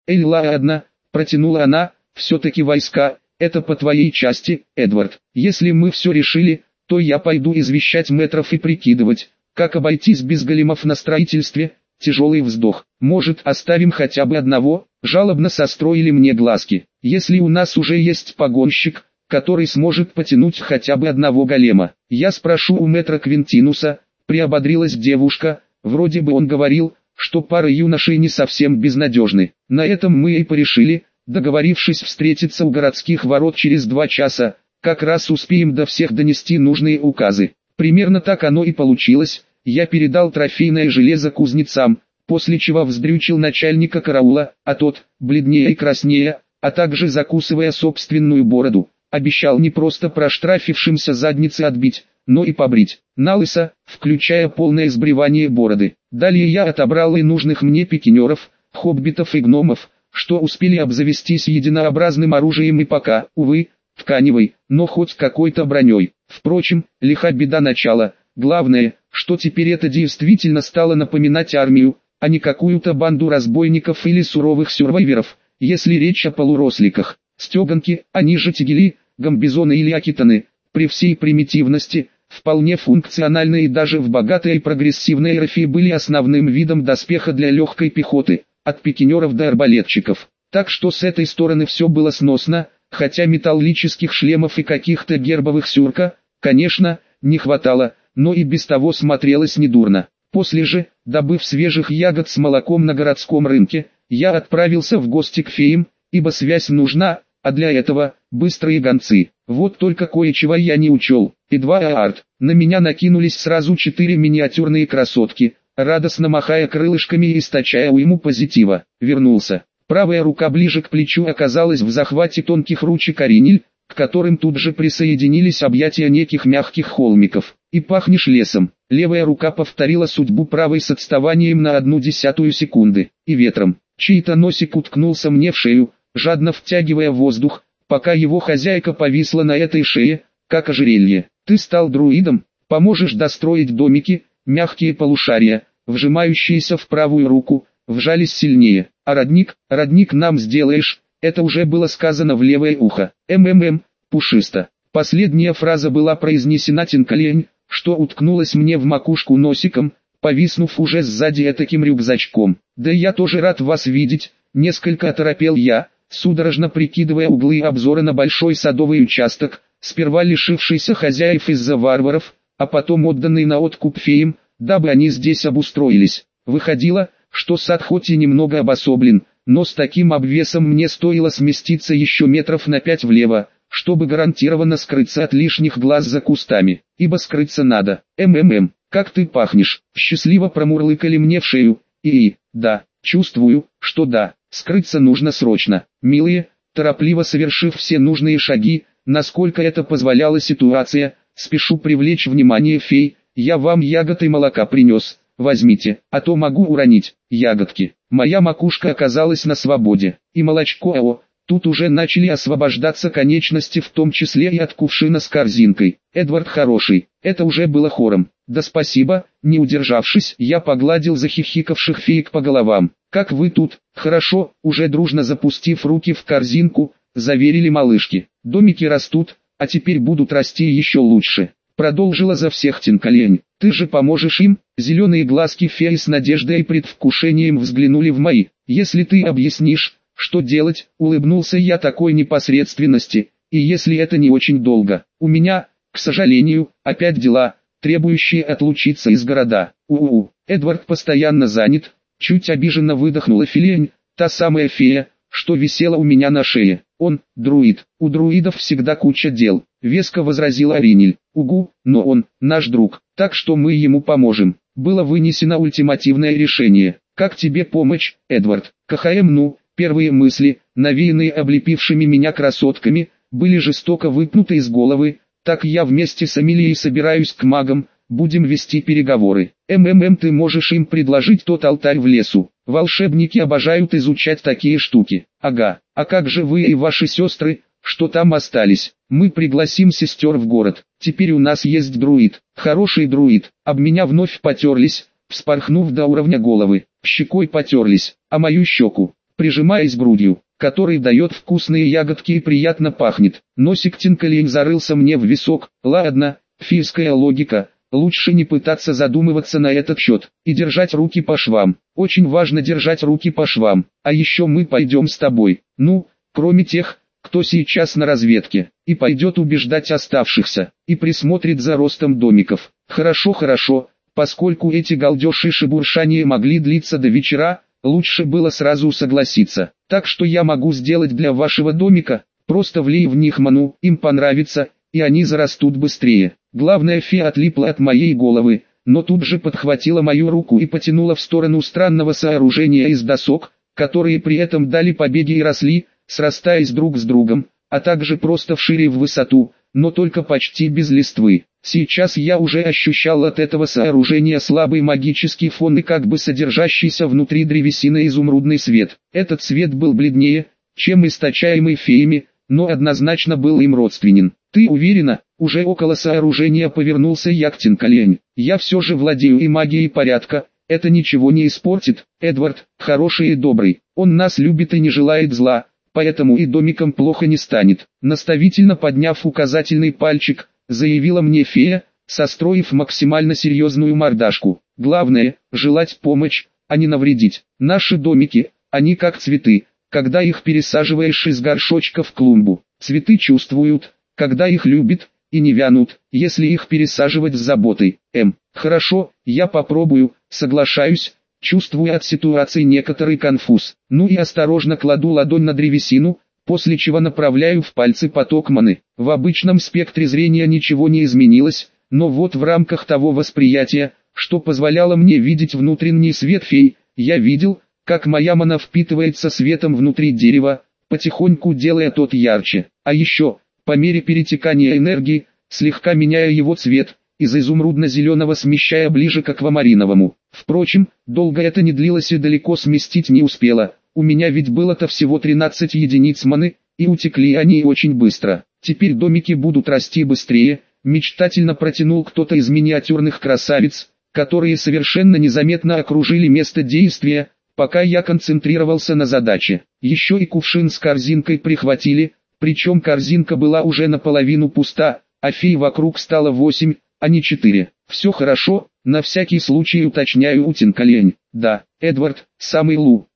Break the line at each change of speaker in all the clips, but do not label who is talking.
Ладно, протянула она, все-таки войска, это по твоей части, Эдвард. Если мы все решили, то я пойду извещать мэтров и прикидывать, как обойтись без големов на строительстве. Тяжелый вздох. Может, оставим хотя бы одного? Жалобно состроили мне глазки. Если у нас уже есть погонщик, который сможет потянуть хотя бы одного голема. Я спрошу у мэтра Квинтинуса, приободрилась девушка, вроде бы он говорил, что пара юношей не совсем безнадежны. На этом мы и порешили, договорившись встретиться у городских ворот через 2 часа, как раз успеем до всех донести нужные указы. Примерно так оно и получилось. Я передал трофейное железо кузнецам, после чего вздрючил начальника караула, а тот, бледнее и краснее, а также закусывая собственную бороду, обещал не просто проштрафившимся задницы отбить, но и побрить, налысо, включая полное сбривание бороды. Далее я отобрал и нужных мне пикинеров, хоббитов и гномов, что успели обзавестись единообразным оружием и пока, увы, тканевой, но хоть какой-то броней. Впрочем, лиха беда начала. Главное, что теперь это действительно стало напоминать армию, а не какую-то банду разбойников или суровых сюрвайверов, если речь о полуросликах. Стеганки, они же тигели, гамбизоны или акитаны, при всей примитивности, вполне функциональные и даже в богатой и прогрессивной эрафии были основным видом доспеха для легкой пехоты, от пикинеров до арбалетчиков. Так что с этой стороны все было сносно, хотя металлических шлемов и каких-то гербовых сюрка, конечно, не хватало, но и без того смотрелось недурно. После же, добыв свежих ягод с молоком на городском рынке, я отправился в гости к феям, ибо связь нужна, а для этого быстрые гонцы. Вот только кое-чего я не учел. Едва арт, на меня накинулись сразу 4 миниатюрные красотки, радостно махая крылышками и источая уйму позитива. Вернулся. Правая рука ближе к плечу оказалась в захвате тонких ручек Ариниль, к которым тут же присоединились объятия неких мягких холмиков. И пахнешь лесом. Левая рука повторила судьбу правой с отставанием на 0,1 секунды. И ветром. Чей-то носик уткнулся мне в шею, жадно втягивая воздух, пока его хозяйка повисла на этой шее, как ожерелье. Ты стал друидом, поможешь достроить домики, мягкие полушария, вжимающиеся в правую руку, вжались сильнее. А родник нам сделаешь, это уже было сказано в левое ухо. Пушисто. Последняя фраза была произнесена тинкалень, что уткнулась мне в макушку носиком, повиснув уже сзади этаким рюкзачком. Да я тоже рад вас видеть, несколько оторопел я, судорожно прикидывая углы обзора на большой садовый участок, сперва лишившийся хозяев из-за варваров, а потом отданный на откуп феям, дабы они здесь обустроились. Выходило, что сад хоть и немного обособлен, но с таким обвесом мне стоило сместиться еще метров на 5 влево, чтобы гарантированно скрыться от лишних глаз за кустами, ибо скрыться надо. Как ты пахнешь, счастливо промурлыкали мне в шею, да, чувствую, что да, скрыться нужно срочно. Милые, торопливо совершив все нужные шаги, насколько это позволяла ситуация, спешу привлечь внимание фей, я вам ягод и молока принес, возьмите, а то могу уронить, ягодки. Моя макушка оказалась на свободе, и молочко, тут уже начали освобождаться конечности, в том числе и от кувшина с корзинкой. Эдвард хороший, это уже было хором. Да спасибо, не удержавшись, я погладил захихикавших феек по головам. Как вы тут, хорошо, уже дружно запустив руки в корзинку, заверили малышки. Домики растут, а теперь будут расти еще лучше. Продолжила за всех тинкалень. Ты же поможешь им? Зеленые глазки феи с надеждой и предвкушением взглянули в мои. Если ты объяснишь, что делать, улыбнулся я такой непосредственности, и если это не очень долго. У меня, к сожалению, опять дела, требующие отлучиться из города. Эдвард постоянно занят, чуть обиженно выдохнула Филень, та самая фея, что висела у меня на шее. Он, друид, у друидов всегда куча дел, веско возразила Ариниль. Но он, наш друг, так что мы ему поможем. Было вынесено ультимативное решение. Как тебе помочь, Эдвард? Первые мысли, навеянные облепившими меня красотками, были жестоко выпнуты из головы. Так я вместе с Эмилией собираюсь к магам, будем вести переговоры. Ты можешь им предложить тот алтарь в лесу. Волшебники обожают изучать такие штуки. Ага, а как же вы и ваши сестры, что там остались? Мы пригласим сестер в город. Теперь у нас есть друид, хороший друид. Об меня вновь потерлись, вспорхнув до уровня головы. Щекой потерлись, а мою щеку прижимаясь грудью, который дает вкусные ягодки и приятно пахнет. Носик Тинкалейн зарылся мне в висок. Ладно, фийская логика. Лучше не пытаться задумываться на этот счет, и держать руки по швам. Очень важно держать руки по швам. А еще мы пойдем с тобой. Ну, кроме тех, кто сейчас на разведке, и пойдет убеждать оставшихся, и присмотрит за ростом домиков. Хорошо, хорошо, поскольку эти галдеши и шебуршания могли длиться до вечера, лучше было сразу согласиться. Так что я могу сделать для вашего домика, просто влей в них ману, им понравится, и они зарастут быстрее. Главная фея отлипла от моей головы, но тут же подхватила мою руку и потянула в сторону странного сооружения из досок, которые при этом дали побеги и росли, срастаясь друг с другом, а также просто вшире в высоту, но только почти без листвы. Сейчас я уже ощущал от этого сооружения слабый магический фон и как бы содержащийся внутри древесины изумрудный свет. Этот свет был бледнее, чем источаемый феями, но однозначно был им родственен. «Ты уверена?» Уже около сооружения повернулся я к Тинкалейн. «Я все же владею и магией порядка, это ничего не испортит. Эдвард, хороший и добрый, он нас любит и не желает зла, поэтому и домиком плохо не станет». Наставительно подняв указательный пальчик, заявила мне фея, состроив максимально серьезную мордашку. «Главное, желать помочь, а не навредить. Наши домики, они как цветы, когда их пересаживаешь из горшочка в клумбу. Цветы чувствуют, когда их любят, и не вянут, если их пересаживать с заботой. Хорошо, я попробую, соглашаюсь, чувствуя от ситуации некоторый конфуз. Ну и осторожно кладу ладонь на древесину, после чего направляю в пальцы поток маны. В обычном спектре зрения ничего не изменилось, но вот в рамках того восприятия, что позволяло мне видеть внутренний свет фей, я видел, как моя мана впитывается светом внутри дерева, потихоньку делая тот ярче. А еще, по мере перетекания энергии, слегка меняя его цвет, из изумрудно-зеленого смещая ближе к аквамариновому. Впрочем, долго это не длилось и далеко сместить не успела. У меня ведь было-то всего 13 единиц маны, и утекли они очень быстро. Теперь домики будут расти быстрее, мечтательно протянул кто-то из миниатюрных красавиц, которые совершенно незаметно окружили место действия, пока я концентрировался на задаче. Еще и кувшин с корзинкой прихватили, причем корзинка была уже наполовину пуста, а фей вокруг стало 8, а не 4. Все хорошо, на всякий случай уточняю у Тинкалейн. Да, Эдвард, самый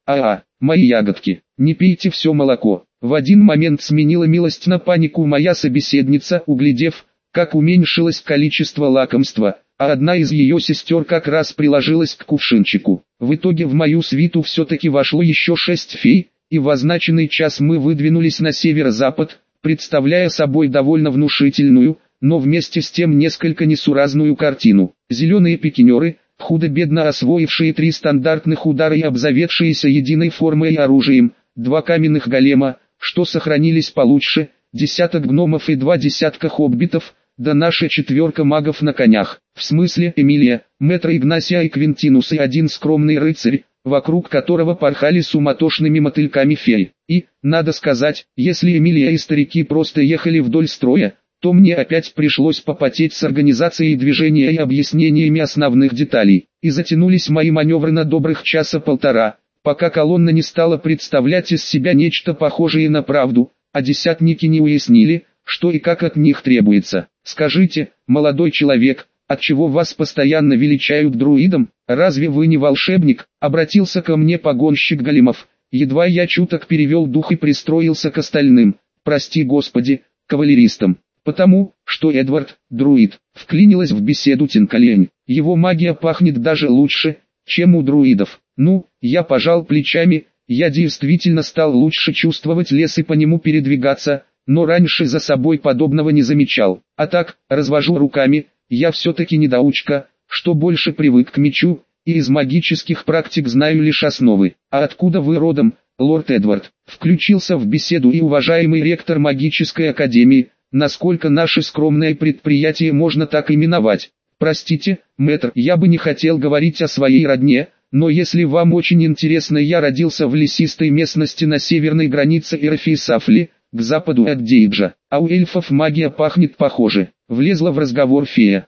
мои ягодки, не пейте все молоко. В один момент сменила милость на панику моя собеседница, углядев, как уменьшилось количество лакомства, а одна из ее сестер как раз приложилась к кувшинчику. В итоге в мою свиту все-таки вошло еще 6 фей, и в означенный час мы выдвинулись на северо-запад, представляя собой довольно внушительную, но вместе с тем несколько несуразную картину. Зеленые пикинеры, худо-бедно освоившие 3 стандартных удара и обзаведшиеся единой формой и оружием, 2 каменных голема, что сохранились получше, десяток гномов и 2 десятка хоббитов, да наша 4 магов на конях. В смысле Эмилия, Мэтра Игнасия и Квинтинус и 1 скромный рыцарь, вокруг которого порхали суматошными мотыльками феи. И, надо сказать, если Эмилия и старики просто ехали вдоль строя, то мне опять пришлось попотеть с организацией движения и объяснениями основных деталей. И затянулись мои маневры на добрых часа полтора, пока колонна не стала представлять из себя нечто похожее на правду, а десятники не уяснили, что и как от них требуется. «Скажите, молодой человек, отчего вас постоянно величают друидом? Разве вы не волшебник?» Обратился ко мне погонщик големов. Едва я чуток перевел дух и пристроился к остальным, прости господи, кавалеристам. Потому, что Эдвард, друид, вклинилась в беседу Тинкалейн. Его магия пахнет даже лучше, чем у друидов. Ну, я пожал плечами, я действительно стал лучше чувствовать лес и по нему передвигаться, но раньше за собой подобного не замечал. А так, развожу руками, я все-таки недоучка, что больше привык к мечу, и из магических практик знаю лишь основы. А откуда вы родом, лорд Эдвард? Включился в беседу и уважаемый ректор магической академии, насколько наше скромное предприятие можно так именовать. Простите, мэтр, я бы не хотел говорить о своей родне, но если вам очень интересно, я родился в лесистой местности на северной границе Эрфи-Сафли, к западу от Дейджа, а у эльфов магия пахнет похоже. Влезла в разговор фея.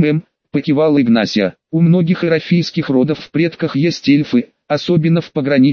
Покивал Игнасия. У многих эрафийских родов в предках есть эльфы, особенно в пограничье,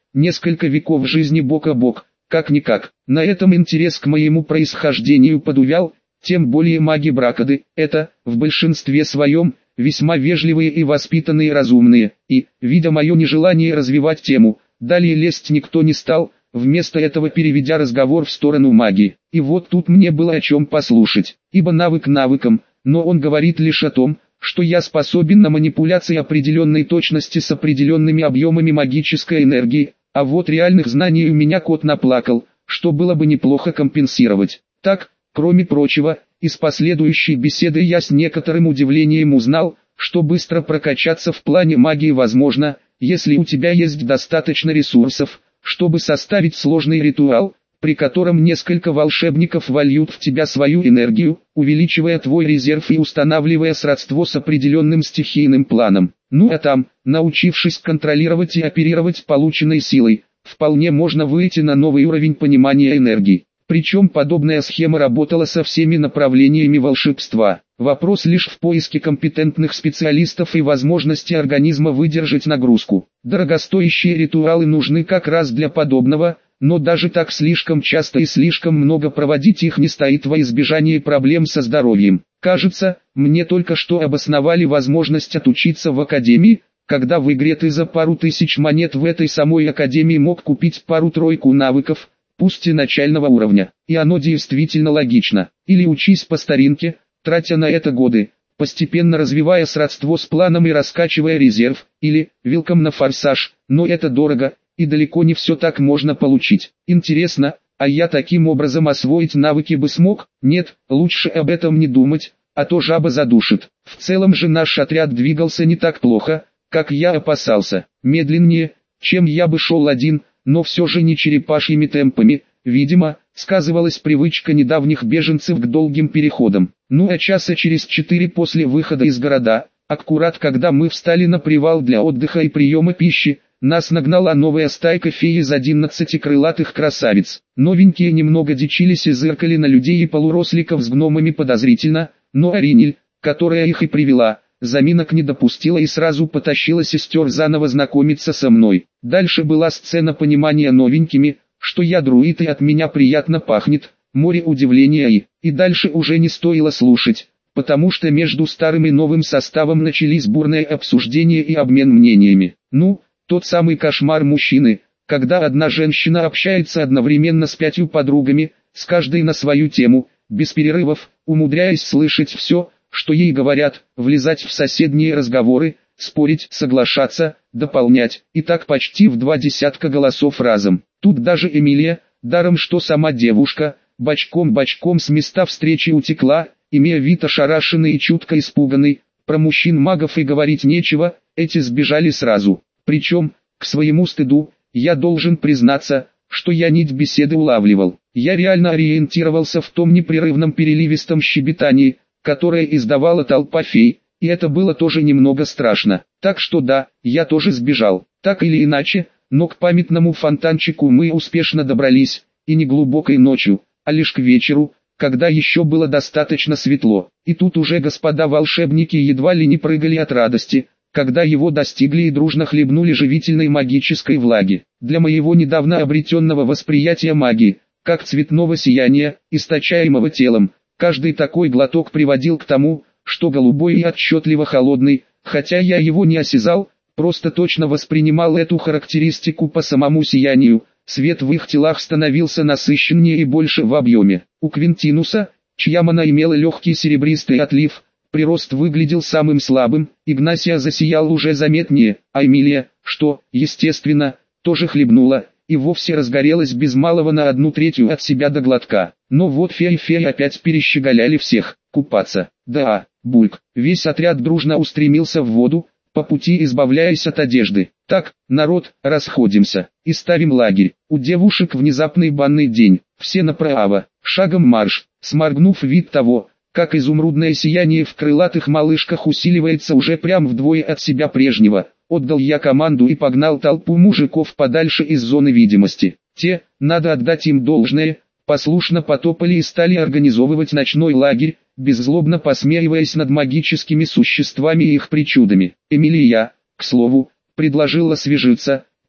несколько веков жизни бок о бок, как-никак. На этом интерес к моему происхождению подувял, тем более маги Бракады, это, в большинстве своем, весьма вежливые и воспитанные разумные, и, видя мое нежелание развивать тему, далее лезть никто не стал, вместо этого переведя разговор в сторону магии. И вот тут мне было о чем послушать, ибо навык навыком, но он говорит лишь о том, что я способен на манипуляции определенной точности с определенными объемами магической энергии, а вот реальных знаний у меня кот наплакал, что было бы неплохо компенсировать. Так, кроме прочего, из последующей беседы я с некоторым удивлением узнал, что быстро прокачаться в плане магии возможно, если у тебя есть достаточно ресурсов, чтобы составить сложный ритуал, при котором несколько волшебников вольют в тебя свою энергию, увеличивая твой резерв и устанавливая сродство с определенным стихийным планом. Ну а там, научившись контролировать и оперировать полученной силой, вполне можно выйти на новый уровень понимания энергии. Причем подобная схема работала со всеми направлениями волшебства. Вопрос лишь в поиске компетентных специалистов и возможности организма выдержать нагрузку. Дорогостоящие ритуалы нужны как раз для подобного, но даже так слишком часто и слишком много проводить их не стоит во избежание проблем со здоровьем. Кажется, мне только что обосновали возможность отучиться в академии, когда в игре ты за пару тысяч монет в этой самой академии мог купить пару-тройку навыков, пусть и начального уровня. И оно действительно логично. Или учись по старинке, тратя на это годы, постепенно развивая сродство с планом и раскачивая резерв, или «Велком на форсаж», но это дорого, и далеко не все так можно получить. Интересно, а я таким образом освоить навыки бы смог? Нет, лучше об этом не думать, а то жаба задушит. В целом же наш отряд двигался не так плохо, как я опасался. Медленнее, чем я бы шел один, но все же не черепашьими темпами. Видимо, сказывалась привычка недавних беженцев к долгим переходам. Ну а часа через 4 после выхода из города, аккурат когда мы встали на привал для отдыха и приема пищи, нас нагнала новая стайка фей из 11 крылатых красавиц. Новенькие немного дичились и зыркали на людей и полуросликов с гномами подозрительно, но Аринель, которая их и привела, заминок не допустила и сразу потащила сестер заново знакомиться со мной. Дальше была сцена понимания новенькими, что я друид и от меня приятно пахнет, море удивления и дальше уже не стоило слушать, потому что между старым и новым составом начались бурные обсуждения и обмен мнениями. Ну, тот самый кошмар мужчины, когда одна женщина общается одновременно с 5 подругами, с каждой на свою тему, без перерывов, умудряясь слышать все, что ей говорят, влезать в соседние разговоры, спорить, соглашаться, дополнять, и так почти в 20 голосов разом. Тут даже Эмилия, даром что сама девушка, бочком-бочком с места встречи утекла, имея вид ошарашенный и чутко испуганный. Про мужчин-магов и говорить нечего, эти сбежали сразу. Причем, к своему стыду, я должен признаться, что я нить беседы улавливал. Я реально ориентировался в том непрерывном переливистом щебетании, которое издавала толпа фей, и это было тоже немного страшно. Так что да, я тоже сбежал. Так или иначе, но к памятному фонтанчику мы успешно добрались, и не глубокой ночью, а лишь к вечеру, когда еще было достаточно светло. И тут уже господа волшебники едва ли не прыгали от радости, когда его достигли и дружно хлебнули живительной магической влаги. Для моего недавно обретенного восприятия магии, как цветного сияния, источаемого телом, каждый такой глоток приводил к тому, что голубой и отчетливо холодный, хотя я его не осязал, просто точно воспринимал эту характеристику по самому сиянию, свет в их телах становился насыщеннее и больше в объеме. У Квинтинуса, чья мана имела легкий серебристый отлив, прирост выглядел самым слабым, Игнасия засиял уже заметнее, а Эмилия, что, естественно, тоже хлебнула, и вовсе разгорелась без малого на 1/3 от себя до глотка. Но вот феи опять перещеголяли всех, купаться. Да, бульк, весь отряд дружно устремился в воду, по пути избавляясь от одежды. Так, народ, расходимся, и ставим лагерь. У девушек внезапный банный день, все направо, шагом марш, сморгнув вид того, как изумрудное сияние в крылатых малышках усиливается уже прям вдвое от себя прежнего, отдал я команду и погнал толпу мужиков подальше из зоны видимости. Те, надо отдать им должное, послушно потопали и стали организовывать ночной лагерь, беззлобно посмеиваясь над магическими существами и их причудами. Эмилия, к слову, предложила освежиться,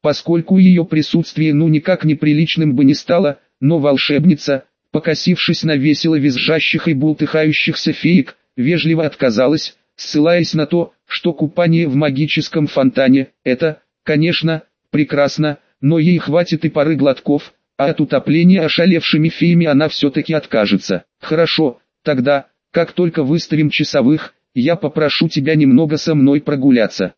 поскольку ее присутствие ну никак неприличным бы не стало, но волшебница, покосившись на весело визжащих и бултыхающихся феек, вежливо отказалась, ссылаясь на то, что купание в магическом фонтане – это, конечно, прекрасно, но ей хватит и пары глотков, а от утопления ошалевшими феями она все-таки откажется. Хорошо, тогда, как только выставим часовых, я попрошу тебя немного со мной прогуляться.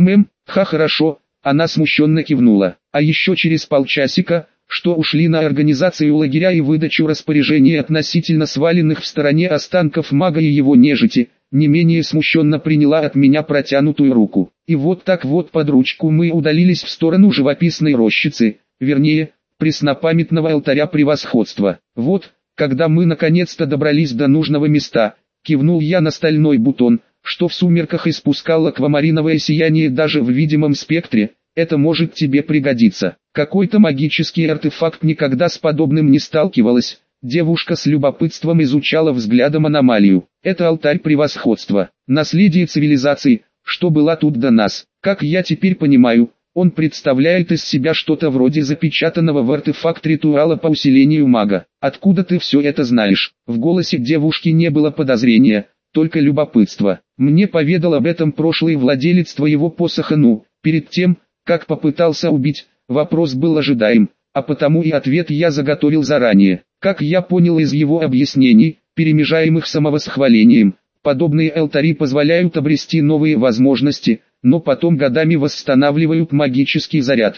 Хорошо, она смущенно кивнула. А еще через полчасика, что ушли на организацию лагеря и выдачу распоряжений относительно сваленных в стороне останков мага и его нежити, не менее смущенно приняла от меня протянутую руку. И вот так вот под ручку мы удалились в сторону живописной рощицы, вернее, преснопамятного алтаря превосходства. Вот, когда мы наконец-то добрались до нужного места, кивнул я на стальной бутон, что в сумерках испускал аквамариновое сияние даже в видимом спектре. Это может тебе пригодиться. Какой-то магический артефакт, никогда с подобным не сталкивалась. Девушка с любопытством изучала взглядом аномалию. Это алтарь превосходства, наследие цивилизации, что была тут до нас. Как я теперь понимаю, он представляет из себя что-то вроде запечатанного в артефакт ритуала по усилению мага. Откуда ты все это знаешь? В голосе девушки не было подозрения, только любопытство. Мне поведал об этом прошлый владелец твоего посоха, перед тем, как попытался убить. Вопрос был ожидаем, а потому и ответ я заготовил заранее. Как я понял из его объяснений, перемежаемых самовосхвалением, подобные алтари позволяют обрести новые возможности, но потом годами восстанавливают магический заряд.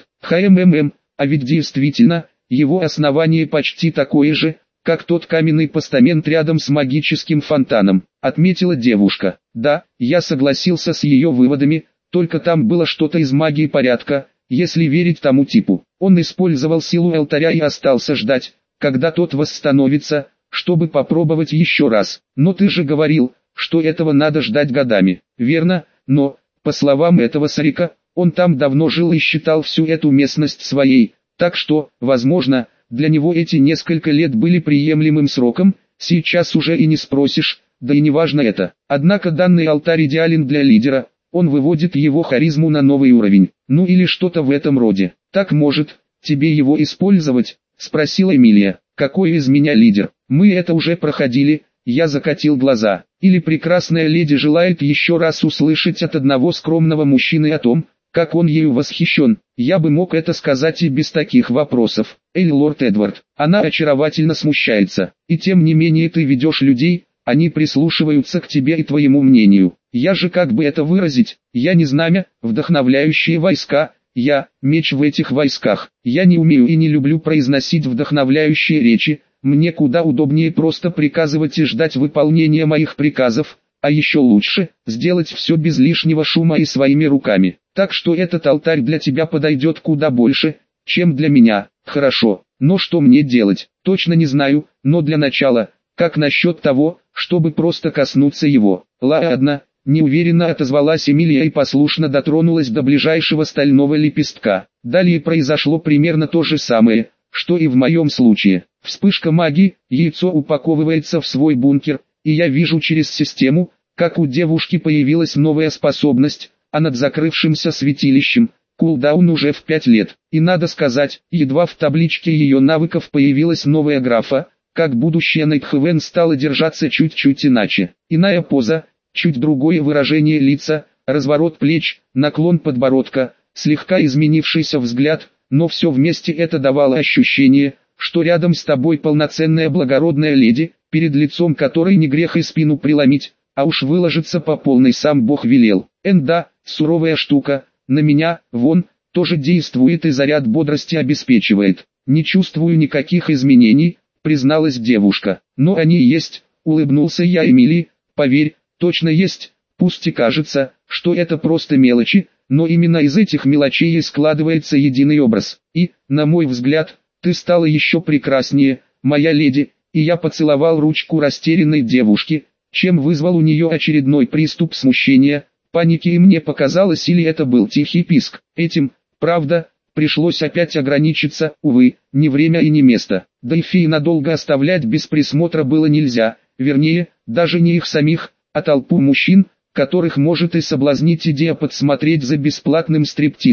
А ведь действительно, его основание почти такое же, как тот каменный постамент рядом с магическим фонтаном, отметила девушка. Да, я согласился с ее выводами, только там было что-то из магии порядка, если верить тому типу. Он использовал силу алтаря и остался ждать, когда тот восстановится, чтобы попробовать еще раз. Но ты же говорил, что этого надо ждать годами. Верно, но, по словам этого старика, он там давно жил и считал всю эту местность своей, так что, возможно, для него эти несколько лет были приемлемым сроком, сейчас уже и не спросишь, да и не важно это. Однако данный алтарь идеален для лидера, он выводит его харизму на новый уровень, ну или что-то в этом роде. Так может, тебе его использовать? Спросила Эмилия. Какой из меня лидер? Мы это уже проходили, я закатил глаза. Или прекрасная леди желает еще раз услышать от одного скромного мужчины о том, как он ею восхищен. Я бы мог это сказать и без таких вопросов. Лорд Эдвард, она очаровательно смущается. И тем не менее ты ведешь людей, они прислушиваются к тебе и твоему мнению. Я же, как бы это выразить, я не знамя, вдохновляющее войска, я меч в этих войсках. Я не умею и не люблю произносить вдохновляющие речи, мне куда удобнее просто приказывать и ждать выполнения моих приказов, а еще лучше, сделать все без лишнего шума и своими руками. Так что этот алтарь для тебя подойдет куда больше, чем для меня. Хорошо, но что мне делать? Точно не знаю, но для начала, как насчет того, чтобы просто коснуться его? Ладно, неуверенно отозвалась Эмилия и послушно дотронулась до ближайшего стального лепестка. Далее произошло примерно то же самое, что и в моем случае. Вспышка магии, яйцо упаковывается в свой бункер, и я вижу через систему, как у девушки появилась новая способность, а над закрывшимся святилищем, кулдаун уже в 5 лет. И надо сказать, едва в табличке ее навыков появилась новая графа, как будущая Найтхевен стала держаться чуть-чуть иначе. Иная поза, чуть другое выражение лица, разворот плеч, наклон подбородка, слегка изменившийся взгляд, но все вместе это давало ощущение, что рядом с тобой полноценная благородная леди, перед лицом которой не грех и спину преломить, а уж выложиться по полной сам Бог велел. Да, суровая штука, на меня, вон, тоже действует и заряд бодрости обеспечивает. Не чувствую никаких изменений, призналась девушка. Но они есть, улыбнулся я Эмилии, поверь, точно есть, пусть и кажется, что это просто мелочи, но именно из этих мелочей и складывается единый образ. И, на мой взгляд, ты стала еще прекраснее, моя леди, и я поцеловал ручку растерянной девушки, чем вызвал у нее очередной приступ смущения, паники, и мне показалось, или это был тихий писк. Этим, правда, пришлось опять ограничиться, увы, не время и не место. Да и феи надолго оставлять без присмотра было нельзя, вернее, даже не их самих, а толпу мужчин, которых может и соблазнить идея подсмотреть за бесплатным стриптизом.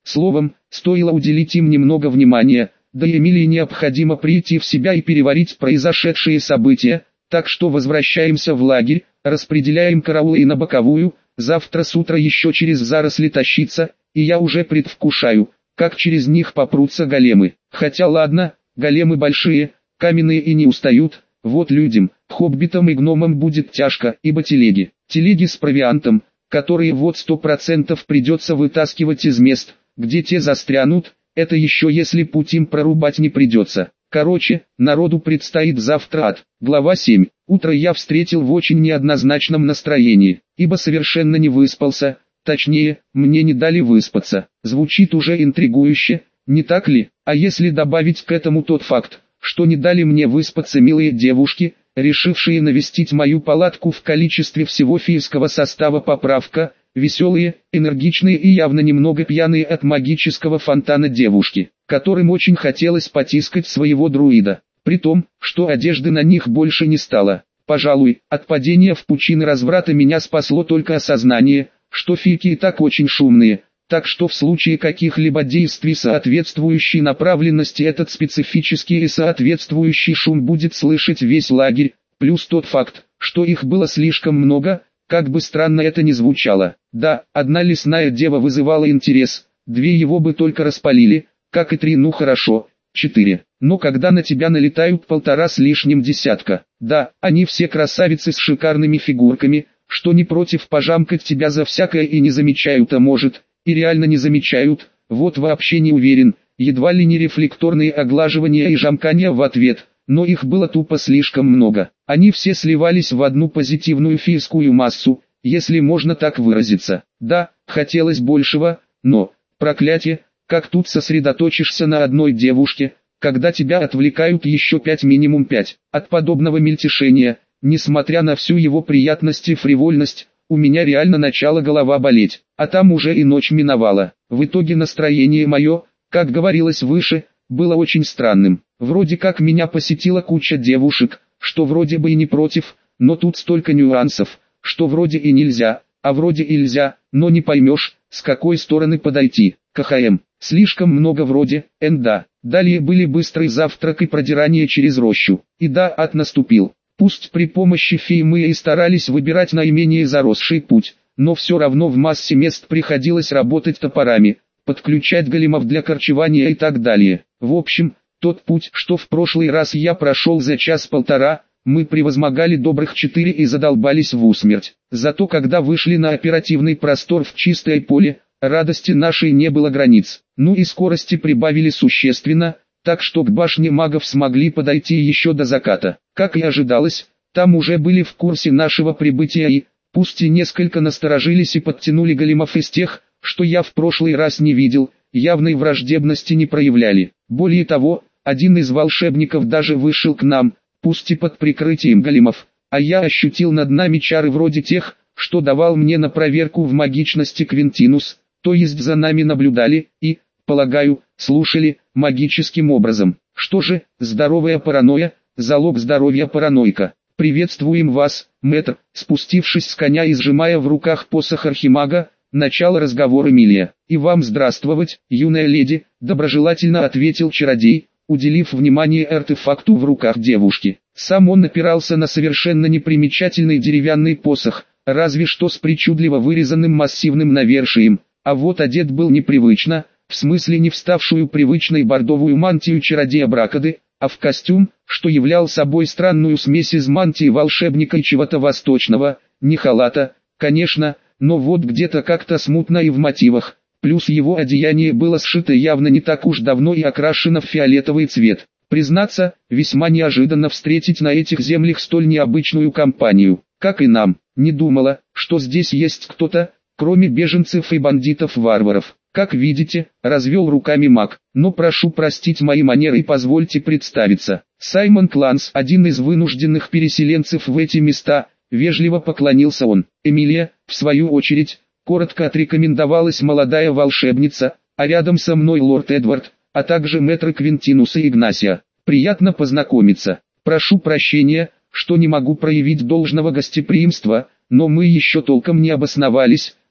Словом, стоило уделить им немного внимания, да и Эмилии необходимо прийти в себя и переварить произошедшие события, так что возвращаемся в лагерь, распределяем караулы и на боковую, завтра с утра еще через заросли тащиться, и я уже предвкушаю, как через них попрутся големы. Хотя ладно, големы большие, каменные и не устают, вот людям, хоббитам и гномам будет тяжко, ибо телеги с провиантом, которые вот 100% придется вытаскивать из мест, где те застрянут, это еще если путь им прорубать не придется. Короче, народу предстоит завтра ад. Глава 7. Утро я встретил в очень неоднозначном настроении, ибо совершенно не выспался, точнее, мне не дали выспаться. Звучит уже интригующе, не так ли? А если добавить к этому тот факт, что не дали мне выспаться милые девушки, решившие навестить мою палатку в количестве всего фейского состава поправка, веселые, энергичные и явно немного пьяные от магического фонтана девушки, которым очень хотелось потискать своего друида, при том, что одежды на них больше не стало. Пожалуй, от падения в пучины разврата меня спасло только осознание, что фейки и так очень шумные, так что в случае каких-либо действий соответствующей направленности этот специфический и соответствующий шум будет слышать весь лагерь, плюс тот факт, что их было слишком много, как бы странно это ни звучало. Да, одна лесная дева вызывала интерес, 2 его бы только распалили, как и 3, ну хорошо, 4. Но когда на тебя налетают 1,5 с лишним десятка, да, они все красавицы с шикарными фигурками, что не против пожамкать тебя за всякое и не замечают, а может, и реально не замечают, вот вообще не уверен, едва ли не рефлекторные оглаживания и жамкания в ответ, но их было тупо слишком много. Они все сливались в одну позитивную фейскую массу, если можно так выразиться. Да, хотелось большего, но, проклятие, как тут сосредоточишься на одной девушке, когда тебя отвлекают еще 5 минимум 5. От подобного мельтешения, несмотря на всю его приятность и фривольность, у меня реально начала голова болеть, а там уже и ночь миновала. В итоге настроение мое, как говорилось выше, было очень странным. Вроде как меня посетила куча девушек, что вроде бы и не против, но тут столько нюансов, что вроде и нельзя, а вроде и нельзя, но не поймешь, с какой стороны подойти. КХМ. Слишком много вроде, да. Далее были быстрый завтрак и продирание через рощу. И да, ад наступил. Пусть при помощи фей мы и старались выбирать наименее заросший путь, но все равно в массе мест приходилось работать топорами, подключать големов для корчевания и так далее. В общем, тот путь, что в прошлый раз я прошел за 1,5 часа, мы превозмогали добрых 4 и задолбались в усмерть. Зато когда вышли на оперативный простор в чистое поле, радости нашей не было границ. Ну и скорости прибавили существенно, так что к башне магов смогли подойти еще до заката. Как и ожидалось, там уже были в курсе нашего прибытия и, пусть и несколько насторожились и подтянули големов из тех, что я в прошлый раз не видел, явной враждебности не проявляли. Более того, один из волшебников даже вышел к нам, пусть и под прикрытием големов, а я ощутил над нами чары вроде тех, что давал мне на проверку в магичности Квинтинус, то есть за нами наблюдали и, полагаю, слушали магическим образом. Что же, здоровая паранойя, залог здоровья параноика. Приветствуем вас, мэтр, спустившись с коня и сжимая в руках посох архимага, начало разговора Эмилия. И вам здравствовать, юная леди, доброжелательно ответил чародей, уделив внимание артефакту в руках девушки. Сам он опирался на совершенно непримечательный деревянный посох, разве что с причудливо вырезанным массивным навершием, а вот одет был непривычно, в смысле не вставшую привычной бордовую мантию чародея Бракады, а в костюм, что являл собой странную смесь из мантии волшебника и чего-то восточного, не халата, конечно, но вот где-то как-то смутно и в мотивах, плюс его одеяние было сшито явно не так уж давно и окрашено в фиолетовый цвет. Признаться, весьма неожиданно встретить на этих землях столь необычную компанию, как и нам, не думала, что здесь есть кто-то, кроме беженцев и бандитов-варваров. Как видите, развел руками маг, но прошу простить мои манеры и позвольте представиться. Саймон Кланс, один из вынужденных переселенцев в эти места, вежливо поклонился он. Эмилия, в свою очередь, коротко отрекомендовалась молодая волшебница, а рядом со мной лорд Эдвард, а также мэтры Квинтинус и Игнасия. Приятно познакомиться. Прошу прощения, что не могу проявить должного гостеприимства, но мы еще толком не обосновались,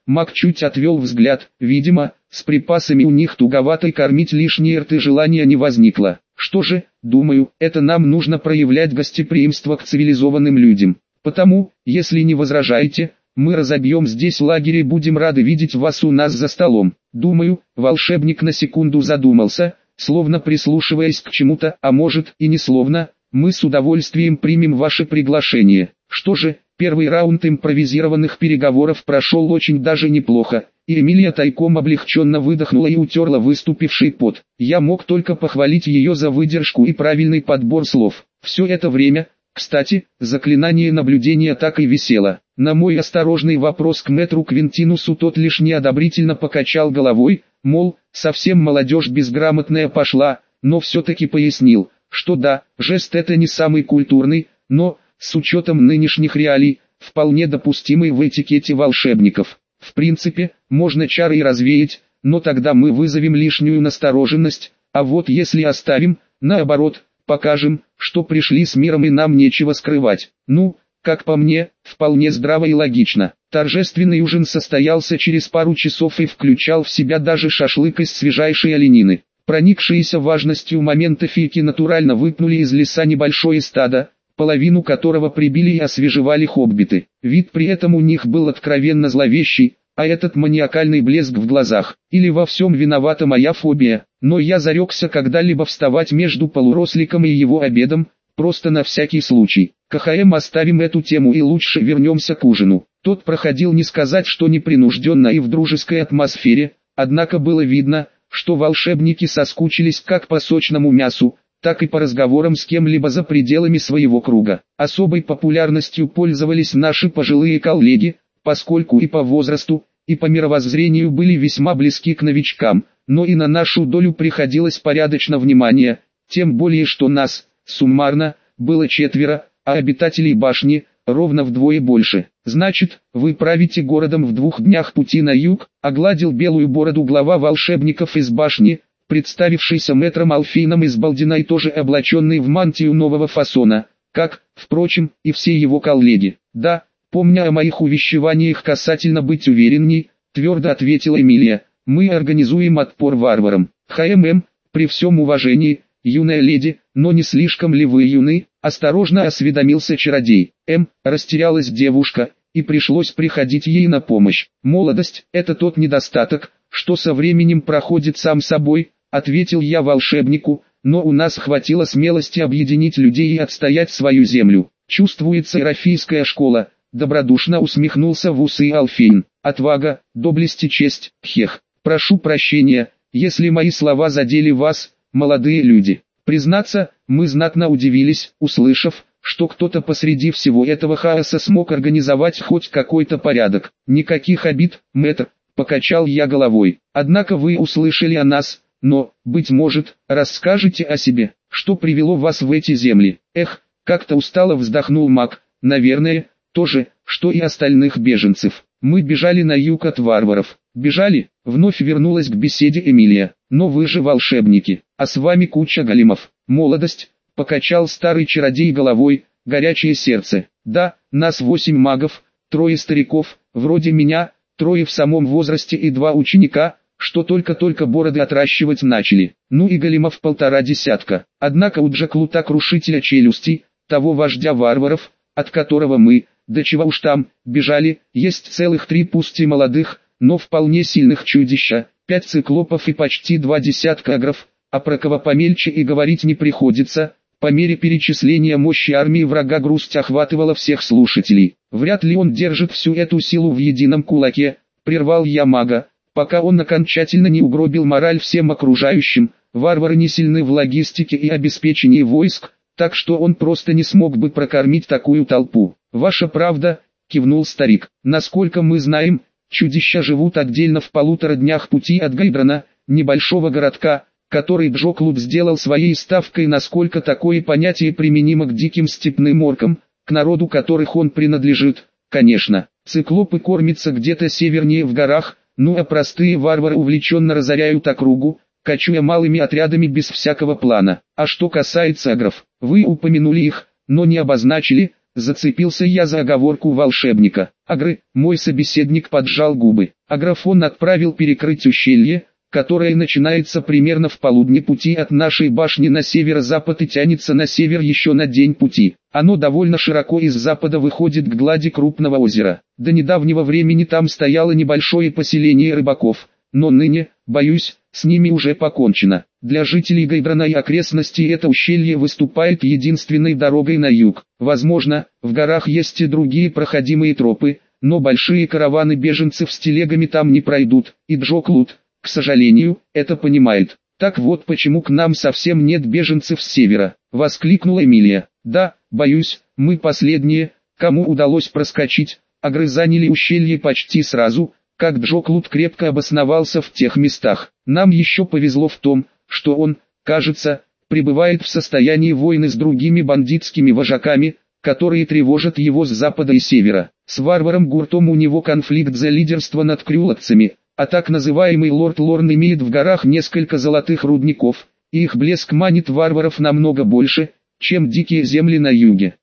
Маг чуть отвел взгляд, видимо, с припасами у них туговато и кормить лишние рты желания не возникло. Что же, думаю, это нам нужно проявлять гостеприимство к цивилизованным людям. Потому, если не возражаете, мы разобьем здесь лагерь и будем рады видеть вас у нас за столом. Думаю, волшебник на секунду задумался, словно прислушиваясь к чему-то, а может и не словно, мы с удовольствием примем ваше приглашение. Что же, первый раунд импровизированных переговоров прошел очень даже неплохо, и Эмилия тайком облегченно выдохнула и утерла выступивший пот. Я мог только похвалить ее за выдержку и правильный подбор слов. Все это время, кстати, заклинание наблюдения так и висело. На мой осторожный вопрос к мэтру Квинтинусу тот лишь неодобрительно покачал головой, мол, совсем молодежь безграмотная пошла, но все-таки пояснил, что да, жест это не самый культурный, но, с учетом нынешних реалий, вполне допустимый в этикете волшебников. В принципе, можно чары и развеять, но тогда мы вызовем лишнюю настороженность, а вот если оставим, наоборот, покажем, что пришли с миром и нам нечего скрывать. Ну, как по мне, вполне здраво и логично. Торжественный ужин состоялся через пару часов и включал в себя даже шашлык из свежайшей оленины. Проникшиеся важностью момента фейки натурально выпнули из леса небольшое стадо, половину которого прибили и освежевали хоббиты. Вид при этом у них был откровенно зловещий, а этот маниакальный блеск в глазах. Или во всем виновата моя фобия, но я зарекся когда-либо вставать между полуросликом и его обедом, просто на всякий случай. КХМ оставим эту тему и лучше вернемся к ужину. Тот проходил не сказать, что непринужденно и в дружеской атмосфере, однако было видно, что волшебники соскучились как по сочному мясу, так и по разговорам с кем-либо за пределами своего круга. Особой популярностью пользовались наши пожилые коллеги, поскольку и по возрасту, и по мировоззрению были весьма близки к новичкам, но и на нашу долю приходилось порядочно внимания, тем более что нас, суммарно, было 4, а обитателей башни ровно вдвое больше. Значит, вы правите городом в 2 днях пути на юг, огладил белую бороду глава волшебников из башни, представившийся мэтром Алфейном из Балдина и тоже облаченный в мантию нового фасона, как, впрочем, и все его коллеги. Да, помня о моих увещеваниях касательно быть уверенней, твердо ответила Эмилия, мы организуем отпор варварам. При всем уважении, юная леди, но не слишком ли вы юны? Осторожно осведомился чародей. Растерялась девушка, и пришлось приходить ей на помощь. Молодость – это тот недостаток, что со временем проходит сам собой, ответил я волшебнику, но у нас хватило смелости объединить людей и отстоять свою землю. Чувствуется ирофийская школа, добродушно усмехнулся в усы Алфейн. Отвага, доблесть и честь, хех. Прошу прощения, если мои слова задели вас, молодые люди. Признаться, мы знатно удивились, услышав, что кто-то посреди всего этого хаоса смог организовать хоть какой-то порядок. Никаких обид, мэтр, покачал я головой. Однако вы услышали о нас, но, быть может, расскажете о себе, что привело вас в эти земли. Как-то устало вздохнул маг, наверное, то же, что и остальных беженцев. Мы бежали на юг от варваров. Бежали, вновь вернулась к беседе Эмилия. Но вы же волшебники, а с вами куча големов. Молодость, покачал старый чародей головой, горячее сердце. Да, нас 8 магов, 3 стариков, вроде меня, 3 в самом возрасте и 2 ученика, что только-только бороды отращивать начали. Ну и големов 1,5 десятка. Однако у Джаклута крушителя челюстей, того вождя варваров, от которого мы, да чего уж там, бежали, есть целых 3 пусть и молодых, но вполне сильных чудища, 5 циклопов и почти 2 десятка агров, а про кого помельче и говорить не приходится. По мере перечисления мощи армии врага грусть охватывала всех слушателей. Вряд ли он держит всю эту силу в едином кулаке, прервал я мага, пока он окончательно не угробил мораль всем окружающим. Варвары не сильны в логистике и обеспечении войск, так что он просто не смог бы прокормить такую толпу. Ваша правда, кивнул старик. Насколько мы знаем, чудища живут отдельно в 1,5 днях пути от Гайдрана, небольшого городка, который Джоклуд сделал своей ставкой, насколько такое понятие применимо к диким степным оркам, к народу которых он принадлежит. Конечно, циклопы кормятся где-то севернее в горах, ну а простые варвары увлеченно разоряют округу, кочуя малыми отрядами без всякого плана. А что касается агров, вы упомянули их, но не обозначили, Зацепился я за оговорку волшебника. Агры, мой собеседник поджал губы. Аграфон отправил перекрыть ущелье, которое начинается примерно в полудне пути от нашей башни на северо-запад и тянется на север еще на день пути. Оно довольно широко из запада выходит к глади крупного озера. До недавнего времени там стояло небольшое поселение рыбаков, но ныне, боюсь, с ними уже покончено. Для жителей Гайдрана и окрестностей это ущелье выступает единственной дорогой на юг. Возможно, в горах есть и другие проходимые тропы, но большие караваны беженцев с телегами там не пройдут, и Джоклут, к сожалению, это понимает. Так вот почему к нам совсем нет беженцев с севера, воскликнула Эмилия. Да, боюсь, мы последние, кому удалось проскочить, агры заняли ущелье почти сразу, как Джоклут крепко обосновался в тех местах. Нам еще повезло в том, что он, кажется, пребывает в состоянии войны с другими бандитскими вожаками, которые тревожат его с запада и севера. С варваром Гуртом у него конфликт за лидерство над крюлокцами, а так называемый лорд Лорн имеет в горах несколько золотых рудников, и их блеск манит варваров намного больше, чем дикие земли на юге.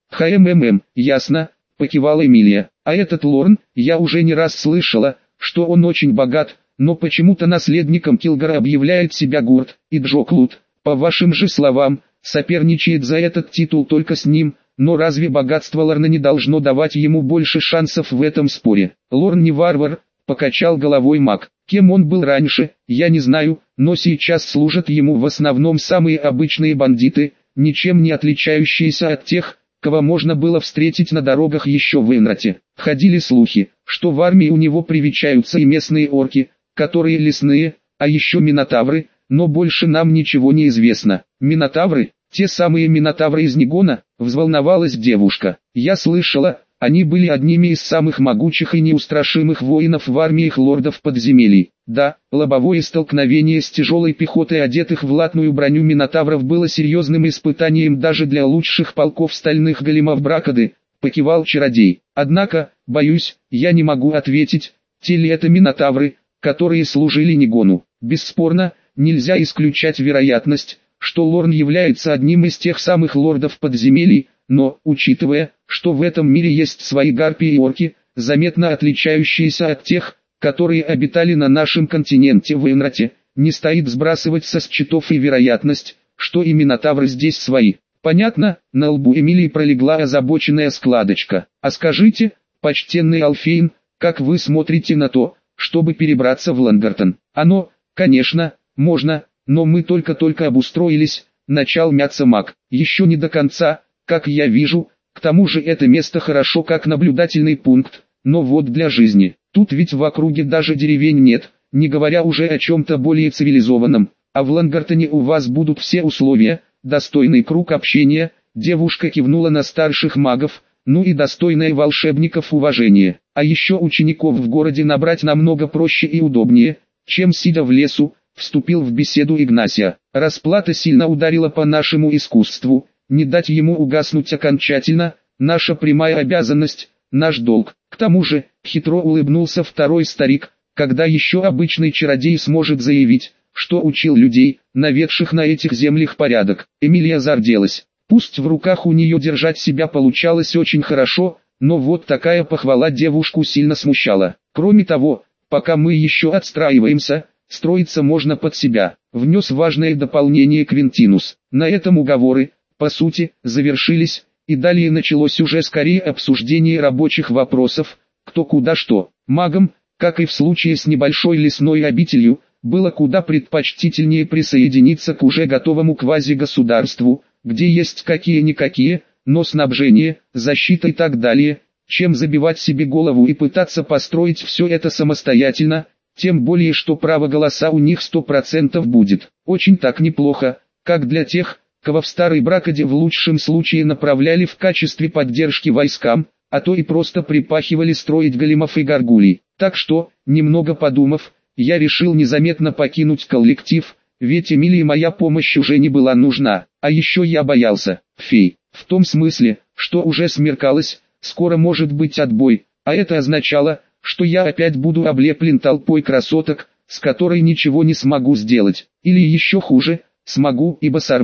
Ясно, покивала Эмилия. А этот Лорн, я уже не раз слышала, что он очень богат, но почему-то наследником Килгора объявляет себя Гурт, и Джоклут, по вашим же словам, соперничает за этот титул только с ним, но разве богатство Лорна не должно давать ему больше шансов в этом споре? Лорн не варвар, покачал головой маг. Кем он был раньше, я не знаю, но сейчас служат ему в основном самые обычные бандиты, ничем не отличающиеся от тех, кого можно было встретить на дорогах еще в Энрате. Ходили слухи, что в армии у него привечаются и местные орки, которые лесные, а еще минотавры, но больше нам ничего не известно. Минотавры, те самые минотавры из Нигона, взволновалась девушка. Я слышала, они были одними из самых могучих и неустрашимых воинов в армиях лордов подземелий. Да, лобовое столкновение с тяжелой пехотой, одетых в латную броню минотавров, было серьезным испытанием даже для лучших полков стальных големов Бракады, покивал чародей. Однако, боюсь, я не могу ответить, те ли это минотавры, которые служили Нигону. Бесспорно, нельзя исключать вероятность, что Лорн является одним из тех самых лордов подземелий, но, учитывая, что в этом мире есть свои гарпии и орки, заметно отличающиеся от тех, которые обитали на нашем континенте в Энрате, не стоит сбрасывать со счетов и вероятность, что и минотавры здесь свои. Понятно, на лбу Эмилии пролегла озабоченная складочка. А скажите, почтенный Алфейн, как вы смотрите на то, чтобы перебраться в Лангартон? Оно, конечно, можно, но мы только-только обустроились, начал мяться маг. Еще не до конца, как я вижу, к тому же это место хорошо как наблюдательный пункт, но вот для жизни. Тут ведь в округе даже деревень нет, не говоря уже о чем-то более цивилизованном, а в Лангартоне у вас будут все условия, достойный круг общения, девушка кивнула на старших магов, ну и достойное волшебников уважение. А еще учеников в городе набрать намного проще и удобнее, чем сидя в лесу, вступил в беседу Игнасия. Расплата сильно ударила по нашему искусству, не дать ему угаснуть окончательно, наша прямая обязанность, наш долг. К тому же, хитро улыбнулся второй старик, когда еще обычный чародей сможет заявить, что учил людей, наведших на этих землях порядок. Эмилия зарделась. Пусть в руках у нее держать себя получалось очень хорошо, но вот такая похвала девушку сильно смущала. Кроме того, пока мы еще отстраиваемся, строиться можно под себя, внес важное дополнение Квинтинус. На этом уговоры, по сути, завершились, и далее началось уже скорее обсуждение рабочих вопросов, кто куда что. Магам, как и в случае с небольшой лесной обителью, было куда предпочтительнее присоединиться к уже готовому квази-государству, где есть какие-никакие, но снабжение, защита и так далее, чем забивать себе голову и пытаться построить все это самостоятельно, тем более что право голоса у них 100% будет. Очень так неплохо, как для тех, кого в Старой Бракаде в лучшем случае направляли в качестве поддержки войскам, а то и просто припахивали строить големов и гаргулей. Так что, немного подумав, я решил незаметно покинуть коллектив, ведь Эмилии моя помощь уже не была нужна. А еще я боялся, фей, в том смысле, что уже смеркалось, скоро может быть отбой, а это означало, что я опять буду облеплен толпой красоток, с которой ничего не смогу сделать, или еще хуже, смогу, ибо сорвусь.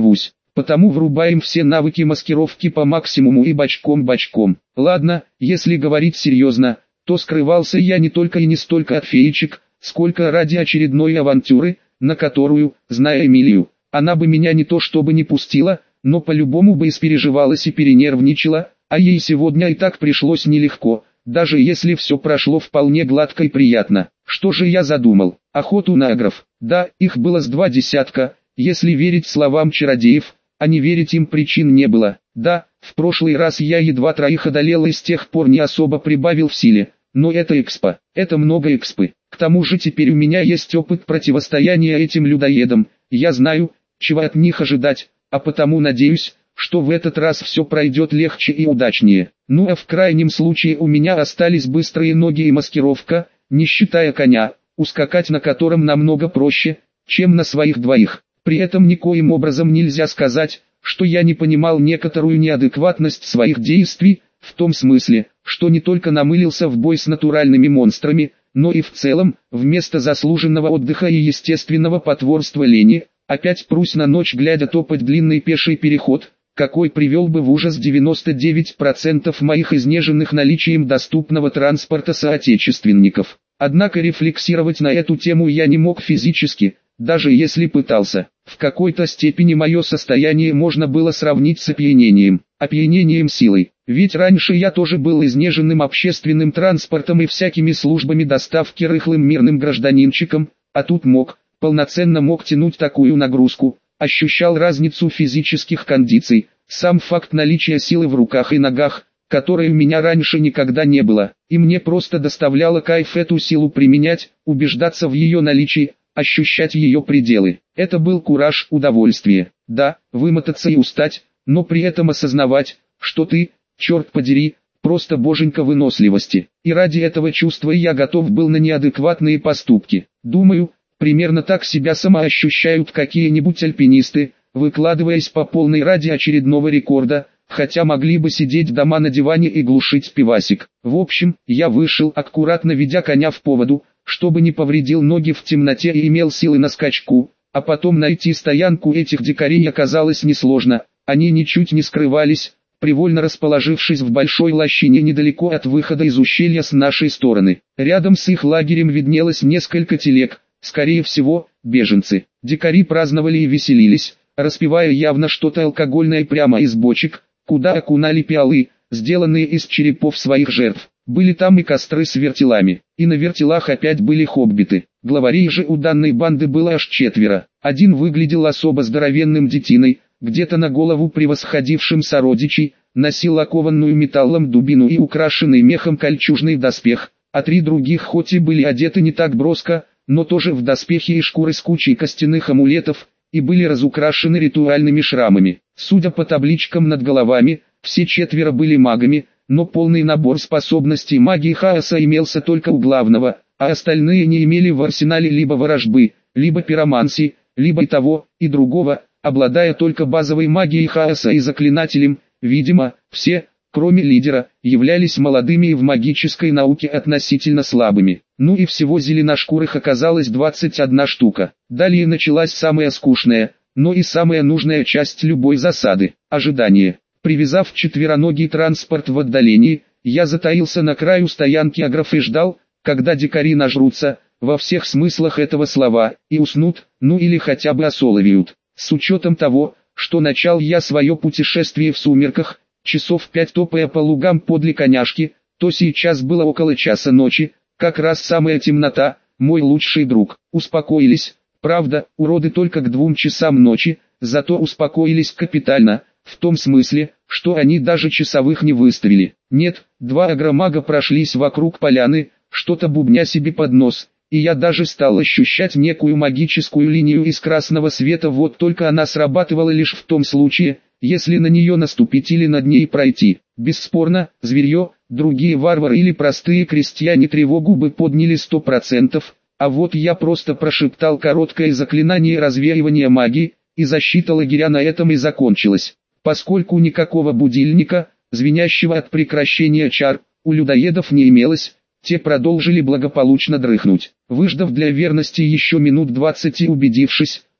Потому врубаем все навыки маскировки по максимуму и бочком-бочком. Ладно, если говорить серьезно, то скрывался я не только и не столько от феечек, сколько ради очередной авантюры, на которую, зная Эмилию, она бы меня не то чтобы не пустила, но по-любому бы испереживалась и перенервничала, а ей сегодня и так пришлось нелегко, даже если все прошло вполне гладко и приятно. Что же я задумал? Охоту на агров. Да, их было с 2 десятка, если верить словам чародеев, а не верить им причин не было. Да, в прошлый раз я едва 3 одолел и с тех пор не особо прибавил в силе, но это экспа, это много экспы. К тому же теперь у меня есть опыт противостояния этим людоедам, я знаю, чего от них ожидать, а потому надеюсь, что в этот раз все пройдет легче и удачнее. Ну а в крайнем случае у меня остались быстрые ноги и маскировка, не считая коня, ускакать на котором намного проще, чем на своих двоих. При этом никоим образом нельзя сказать, что я не понимал некоторую неадекватность своих действий, в том смысле, что не только намылился в бой с натуральными монстрами, но и в целом, вместо заслуженного отдыха и естественного потворства лени, опять прусь на ночь глядя топать длинный пеший переход, какой привел бы в ужас 99% моих изнеженных наличием доступного транспорта соотечественников. Однако рефлексировать на эту тему я не мог физически, даже если пытался. В какой-то степени мое состояние можно было сравнить с опьянением силой. Ведь раньше я тоже был изнеженным общественным транспортом и всякими службами доставки рыхлым мирным гражданинчиком, а тут полноценно мог тянуть такую нагрузку, ощущал разницу физических кондиций, сам факт наличия силы в руках и ногах, которой у меня раньше никогда не было, и мне просто доставляло кайф эту силу применять, убеждаться в ее наличии, ощущать ее пределы. Это был кураж, удовольствие. Да, вымотаться и устать, но при этом осознавать, что ты, черт подери, просто боженька выносливости. И ради этого чувства я готов был на неадекватные поступки. Думаю, примерно так себя самоощущают какие-нибудь альпинисты, выкладываясь по полной ради очередного рекорда, хотя могли бы сидеть дома на диване и глушить пивасик. В общем, я вышел, аккуратно ведя коня в поводу, чтобы не повредил ноги в темноте и имел силы на скачку, а потом найти стоянку этих дикарей оказалось несложно, они ничуть не скрывались, привольно расположившись в большой лощине недалеко от выхода из ущелья с нашей стороны. Рядом с их лагерем виднелось несколько телег, скорее всего, беженцы. Дикари праздновали и веселились, распивая явно что-то алкогольное прямо из бочек, куда окунали пиалы, сделанные из черепов своих жертв. Были там и костры с вертелами, и на вертелах опять были хоббиты. Главарей же у данной банды было аж 4. Один выглядел особо здоровенным детиной, где-то на голову превосходившим сородичей, носил окованную металлом дубину и украшенный мехом кольчужный доспех, а 3 других хоть и были одеты не так броско, но тоже в доспехи и шкуры с кучей костяных амулетов, и были разукрашены ритуальными шрамами. Судя по табличкам над головами, все 4 были магами, но полный набор способностей магии хаоса имелся только у главного, а остальные не имели в арсенале либо ворожбы, либо пиромансии, либо и того, и другого, обладая только базовой магией хаоса и заклинателем. Видимо, все, кроме лидера, являлись молодыми и в магической науке относительно слабыми. Ну и всего зеленошкурых оказалось 21 штука. Далее началась самая скучная, но и самая нужная часть любой засады – ожидание. Привязав 4-ногий транспорт в отдалении, я затаился на краю стоянки агров и ждал, когда дикари нажрутся, во всех смыслах этого слова, и уснут, ну или хотя бы осоловеют. С учетом того, что начал я свое путешествие в сумерках, часов 5 топая по лугам подле коняшки, то сейчас было около часа ночи, как раз самая темнота, мой лучший друг. Успокоились, правда, уроды только к 2 часам ночи, зато успокоились капитально, в том смысле, что они даже часовых не выставили. Нет, 2 агромага прошлись вокруг поляны, что-то бубня себе под нос, и я даже стал ощущать некую магическую линию из красного света, вот только она срабатывала лишь в том случае, если на нее наступить или над ней пройти. Бесспорно, зверье, другие варвары или простые крестьяне тревогу бы подняли 100%, а вот я просто прошептал короткое заклинание развеивания магии, и защита лагеря на этом и закончилась. Поскольку никакого будильника, звенящего от прекращения чар, у людоедов не имелось, те продолжили благополучно дрыхнуть. Выждав для верности еще минут 20 и убедившись,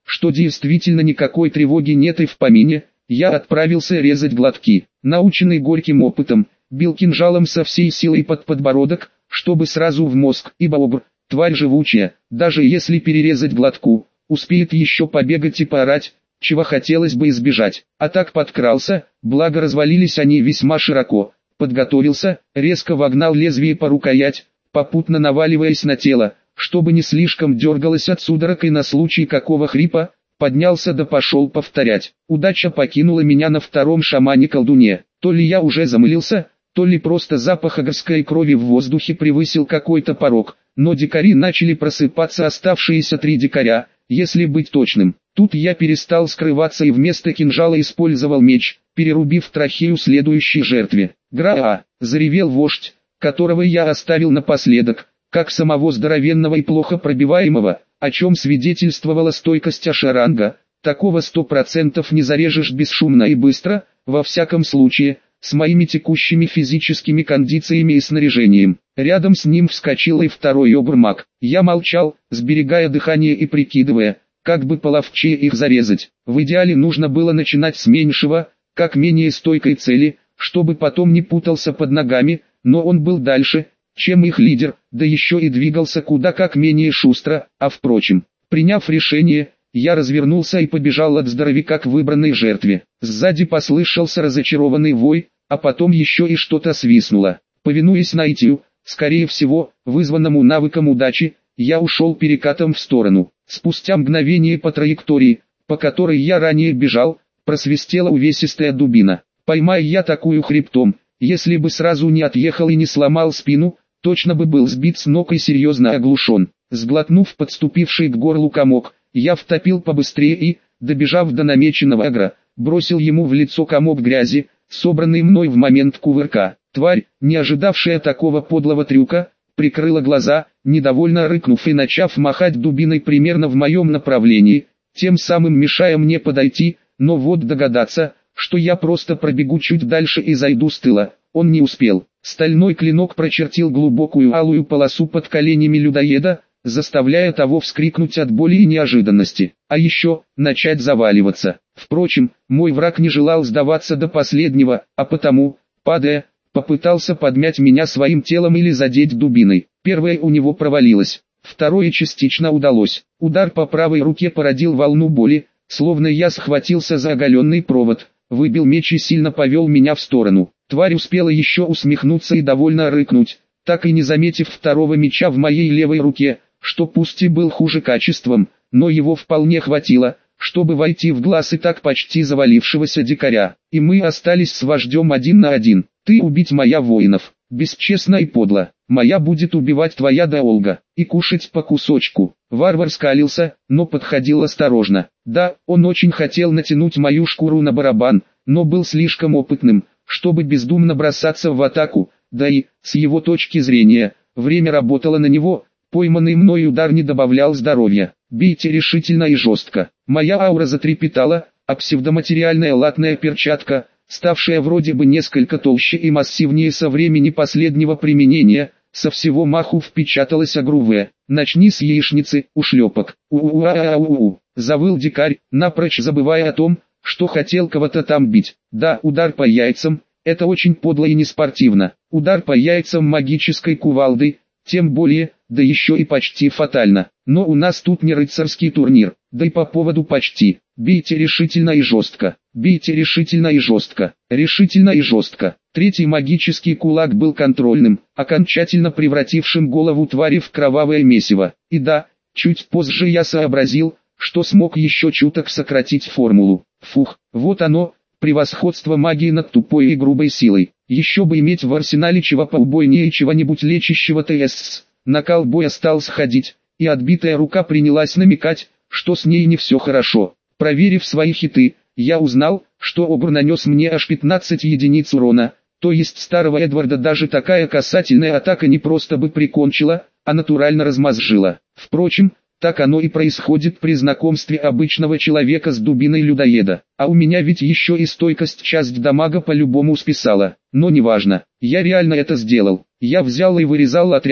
что действительно никакой тревоги нет и в помине, я отправился резать глотки. Наученный горьким опытом, бил кинжалом со всей силой под подбородок, чтобы сразу в мозг, ибо обр, тварь живучая, даже если перерезать глотку, успеет еще побегать и поорать, чего хотелось бы избежать. А так подкрался, благо развалились они весьма широко, подготовился, резко вогнал лезвие по рукоять, попутно наваливаясь на тело, чтобы не слишком дергалось от судорог и на случай какого хрипа, поднялся да пошел повторять. Удача покинула меня на втором шамане-колдуне. То ли я уже замылился, то ли просто запах агарской крови в воздухе превысил какой-то порог, но дикари начали просыпаться, оставшиеся 3 дикаря, если быть точным. Тут я перестал скрываться и вместо кинжала использовал меч, перерубив трахею следующей жертве. «Гра-а!» — заревел вождь, которого я оставил напоследок, как самого здоровенного и плохо пробиваемого, о чем свидетельствовала стойкость Ашаранга. Такого 100% не зарежешь бесшумно и быстро, во всяком случае, с моими текущими физическими кондициями и снаряжением. Рядом с ним вскочил и второй обр-маг. Я молчал, сберегая дыхание и прикидывая, как бы половчее их зарезать. В идеале нужно было начинать с меньшего, как менее стойкой цели, чтобы потом не путался под ногами, но он был дальше, чем их лидер, да еще и двигался куда как менее шустро, а впрочем, приняв решение, я развернулся и побежал от здоровяка к выбранной жертве. Сзади послышался разочарованный вой, а потом еще и что-то свистнуло. Повинуясь наитию, скорее всего, вызванному навыком удачи, я ушел перекатом в сторону. Спустя мгновение по траектории, по которой я ранее бежал, просвистела увесистая дубина. Поймая я такую хребтом, если бы сразу не отъехал и не сломал спину, точно бы был сбит с ног и серьезно оглушен. Сглотнув подступивший к горлу комок, я втопил побыстрее и, добежав до намеченного агра, бросил ему в лицо комок грязи, собранный мной в момент кувырка. Тварь, не ожидавшая такого подлого трюка, прикрыла глаза, недовольно рыкнув и начав махать дубиной примерно в моем направлении, тем самым мешая мне подойти, но вот догадаться, что я просто пробегу чуть дальше и зайду с тыла, он не успел. Стальной клинок прочертил глубокую алую полосу под коленями людоеда, заставляя того вскрикнуть от боли и неожиданности, а еще начать заваливаться. Впрочем, мой враг не желал сдаваться до последнего, а потому, падая, попытался подмять меня своим телом или задеть дубиной. Первое у него провалилось, второе частично удалось. Удар по правой руке породил волну боли, словно я схватился за оголенный провод, выбил меч и сильно повел меня в сторону. Тварь успела еще усмехнуться и довольно рыкнуть, так и не заметив второго меча в моей левой руке, что пусть и был хуже качеством, но его вполне хватило, чтобы войти в глаз и так почти завалившегося дикаря. И мы остались с вождем 1 на 1. Ты убить моя воинов, бесчестно и подло. Моя будет убивать твоя долга, и кушать по кусочку. Варвар скалился, но подходил осторожно. Да, он очень хотел натянуть мою шкуру на барабан, но был слишком опытным, чтобы бездумно бросаться в атаку, да и, с его точки зрения, время работало на него, пойманный мной удар не добавлял здоровья. Бейте решительно и жестко. Моя аура затрепетала, а псевдоматериальная латная перчатка, ставшая вроде бы несколько толще и массивнее со времени последнего применения, со всего маху впечаталась агру В. «Начни с яичницы, ушлепок». «У-у-а-а-у-у», завыл дикарь, напрочь забывая о том, что хотел кого-то там бить. Да, удар по яйцам, это очень подло и неспортивно. Удар по яйцам магической кувалдой, тем более, да еще и почти фатально. Но у нас тут не рыцарский турнир, да и по поводу почти. Бейте решительно и жестко. Бейте решительно и жестко. Решительно и жестко. Третий магический кулак был контрольным, окончательно превратившим голову твари в кровавое месиво. И да, чуть позже я сообразил, что смог еще чуток сократить формулу. Фух, вот оно, превосходство магии над тупой и грубой силой. Еще бы иметь в арсенале чего поубойнее чего-нибудь лечащего ТС. Накал боя стал сходить, и отбитая рука принялась намекать, что с ней не все хорошо. Проверив свои хиты, я узнал, что Обр нанес мне аж 15 единиц урона, то есть старого Эдварда даже такая касательная атака не просто бы прикончила, а натурально размозжила. Впрочем, так оно и происходит при знакомстве обычного человека с дубиной людоеда. А у меня ведь еще и стойкость часть дамага по-любому списала. Но неважно, я реально это сделал. Я взял и вырезал отряд,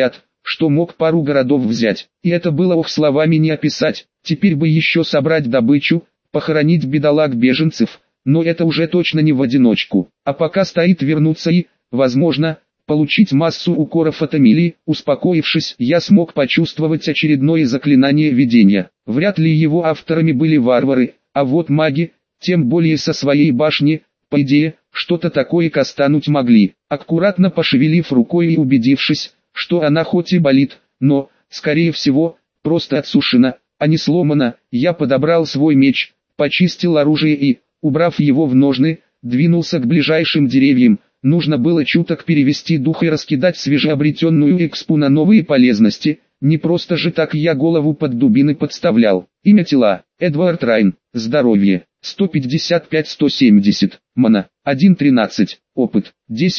что мог пару городов взять. И это было ох словами не описать. Теперь бы еще собрать добычу, похоронить бедолаг-беженцев, но это уже точно не в одиночку. А пока стоит вернуться и, возможно, получить массу укоров от Эмилии. Успокоившись, я смог почувствовать очередное заклинание видения. Вряд ли его авторами были варвары, а вот маги, тем более со своей башни, по идее, что-то такое кастануть могли. Аккуратно пошевелив рукой и убедившись, что она хоть и болит, но, скорее всего, просто отсушена, а не сломана, я подобрал свой меч, почистил оружие и, убрав его в ножны, двинулся к ближайшим деревьям. Нужно было чуток перевести дух и раскидать свежеобретенную экспу на новые полезности. Не просто же так я голову под дубины подставлял. Имя тела: Эдвард Райн. Здоровье: 155-170. Мана: 1.13. Опыт: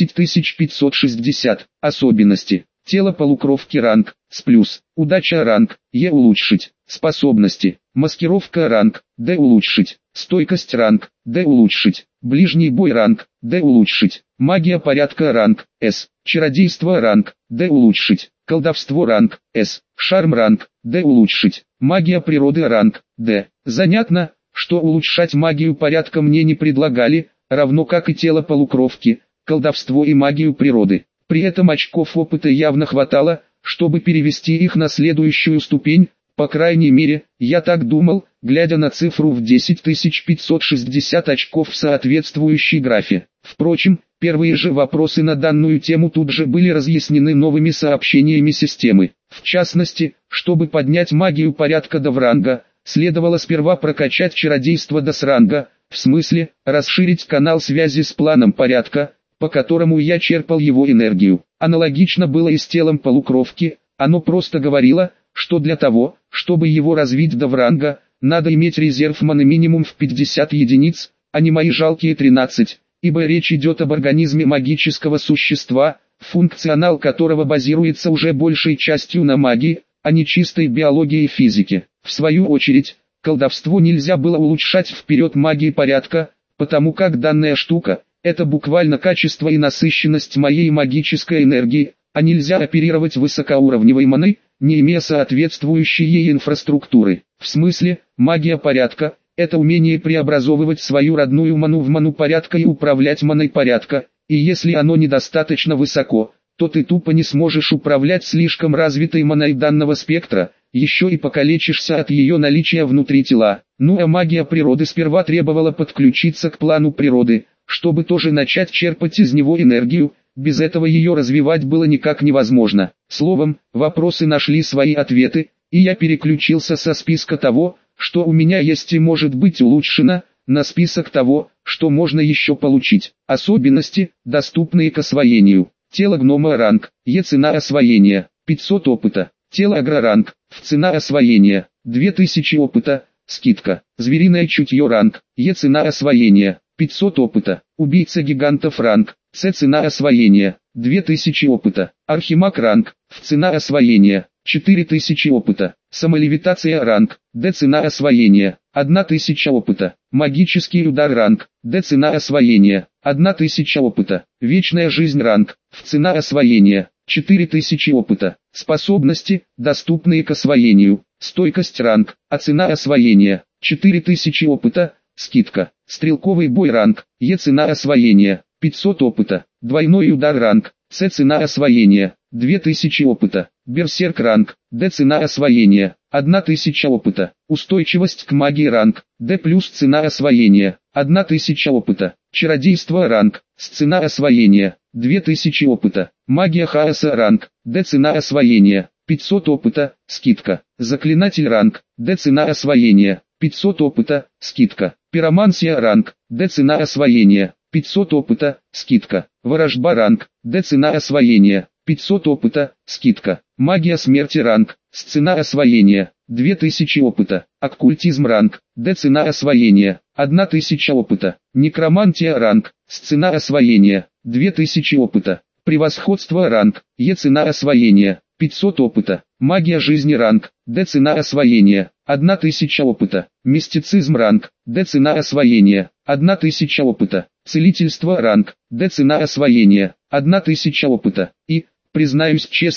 10560. Особенности: тело полукровки ранг С+, удача ранг Е улучшить, способности: маскировка ранг Д улучшить, стойкость ранг Д улучшить, ближний бой ранг Д улучшить, магия порядка ранг С, чародейство ранг Д улучшить, колдовство ранг С, шарм ранг Д улучшить, магия природы ранг Д. Занятно, что улучшать магию порядка мне не предлагали, равно как и тело полукровки, колдовство и магию природы. При этом очков опыта явно хватало, чтобы перевести их на следующую ступень. По крайней мере, я так думал, глядя на цифру в 10560 очков в соответствующей графе. Впрочем, первые же вопросы на данную тему тут же были разъяснены новыми сообщениями системы. В частности, чтобы поднять магию порядка до ранга, следовало сперва прокачать чародейство до ранга, в смысле, расширить канал связи с планом порядка, по которому я черпал его энергию. Аналогично было и с телом полукровки, оно просто говорило, что для того, чтобы его развить до ранга, надо иметь резерв маны минимум в 50 единиц, а не мои жалкие 13, ибо речь идет об организме магического существа, функционал которого базируется уже большей частью на магии, а не чистой биологии и физике. В свою очередь, колдовство нельзя было улучшать вперед магии порядка, потому как данная штука – это буквально качество и насыщенность моей магической энергии, а нельзя оперировать высокоуровневой маной, не имея соответствующей ей инфраструктуры. В смысле, магия порядка – это умение преобразовывать свою родную ману в ману порядка и управлять маной порядка, и если оно недостаточно высоко, то ты тупо не сможешь управлять слишком развитой маной данного спектра, еще и покалечишься от ее наличия внутри тела. Ну а магия природы сперва требовала подключиться к плану природы, чтобы тоже начать черпать из него энергию. Без этого ее развивать было никак невозможно. Словом, вопросы нашли свои ответы, и я переключился со списка того, что у меня есть и может быть улучшено, на список того, что можно еще получить. Особенности, доступные к освоению. Тело гнома ранг, Е цена освоения, 500 опыта. Тело агро ранг, В цена освоения, 2000 опыта, скидка. Звериное чутье ранг, Е цена освоения, 500 опыта. Убийца гигантов ранг, С цена освоения, 2000 опыта. Архимаг ранг, В цена освоения, 4000 опыта. Самолевитация ранг, Д цена освоения, 1000 опыта. Магический удар ранг, Д цена освоения, 1000 опыта. Вечная жизнь ранг, В цена освоения, 4000 опыта. Способности, доступные к освоению. Стойкость ранг, А цена освоения, 4000 опыта, скидка. Стрелковый бой ранг, Е цена освоения, 500 опыта. Двойной удар ранг, С цена освоения, 2000 опыта. Берсерк ранг, Д цена освоения, 1000 опыта. Устойчивость к магии ранг, Д плюс цена освоения, 1000 опыта. Чародейство ранг, С цена освоения, 2000 опыта. Магия хаоса ранг, Д цена освоения, 500 опыта, скидка. Заклинатель ранг, Д цена освоения, 500 опыта, скидка. Пиромансия ранг, Д цена освоения, 500 опыта, скидка. Ворожба ранг, Д цена освоения, 500 опыта, скидка. Магия смерти ранг, С цена освоения, 2000 опыта. Оккультизм ранг, Д цена освоения, 1000 опыта. Некромантия ранг, С цена освоения, 2000 опыта. Превосходство ранг, Е цена освоения, 500 опыта. Магия жизни ранг, Д цена освоения, 1000 опыта. Мистицизм ранг, Д цена освоения, 1000 опыта. Целительство ранг, Д цена освоения, 1000 опыта. И, признаюсь честно,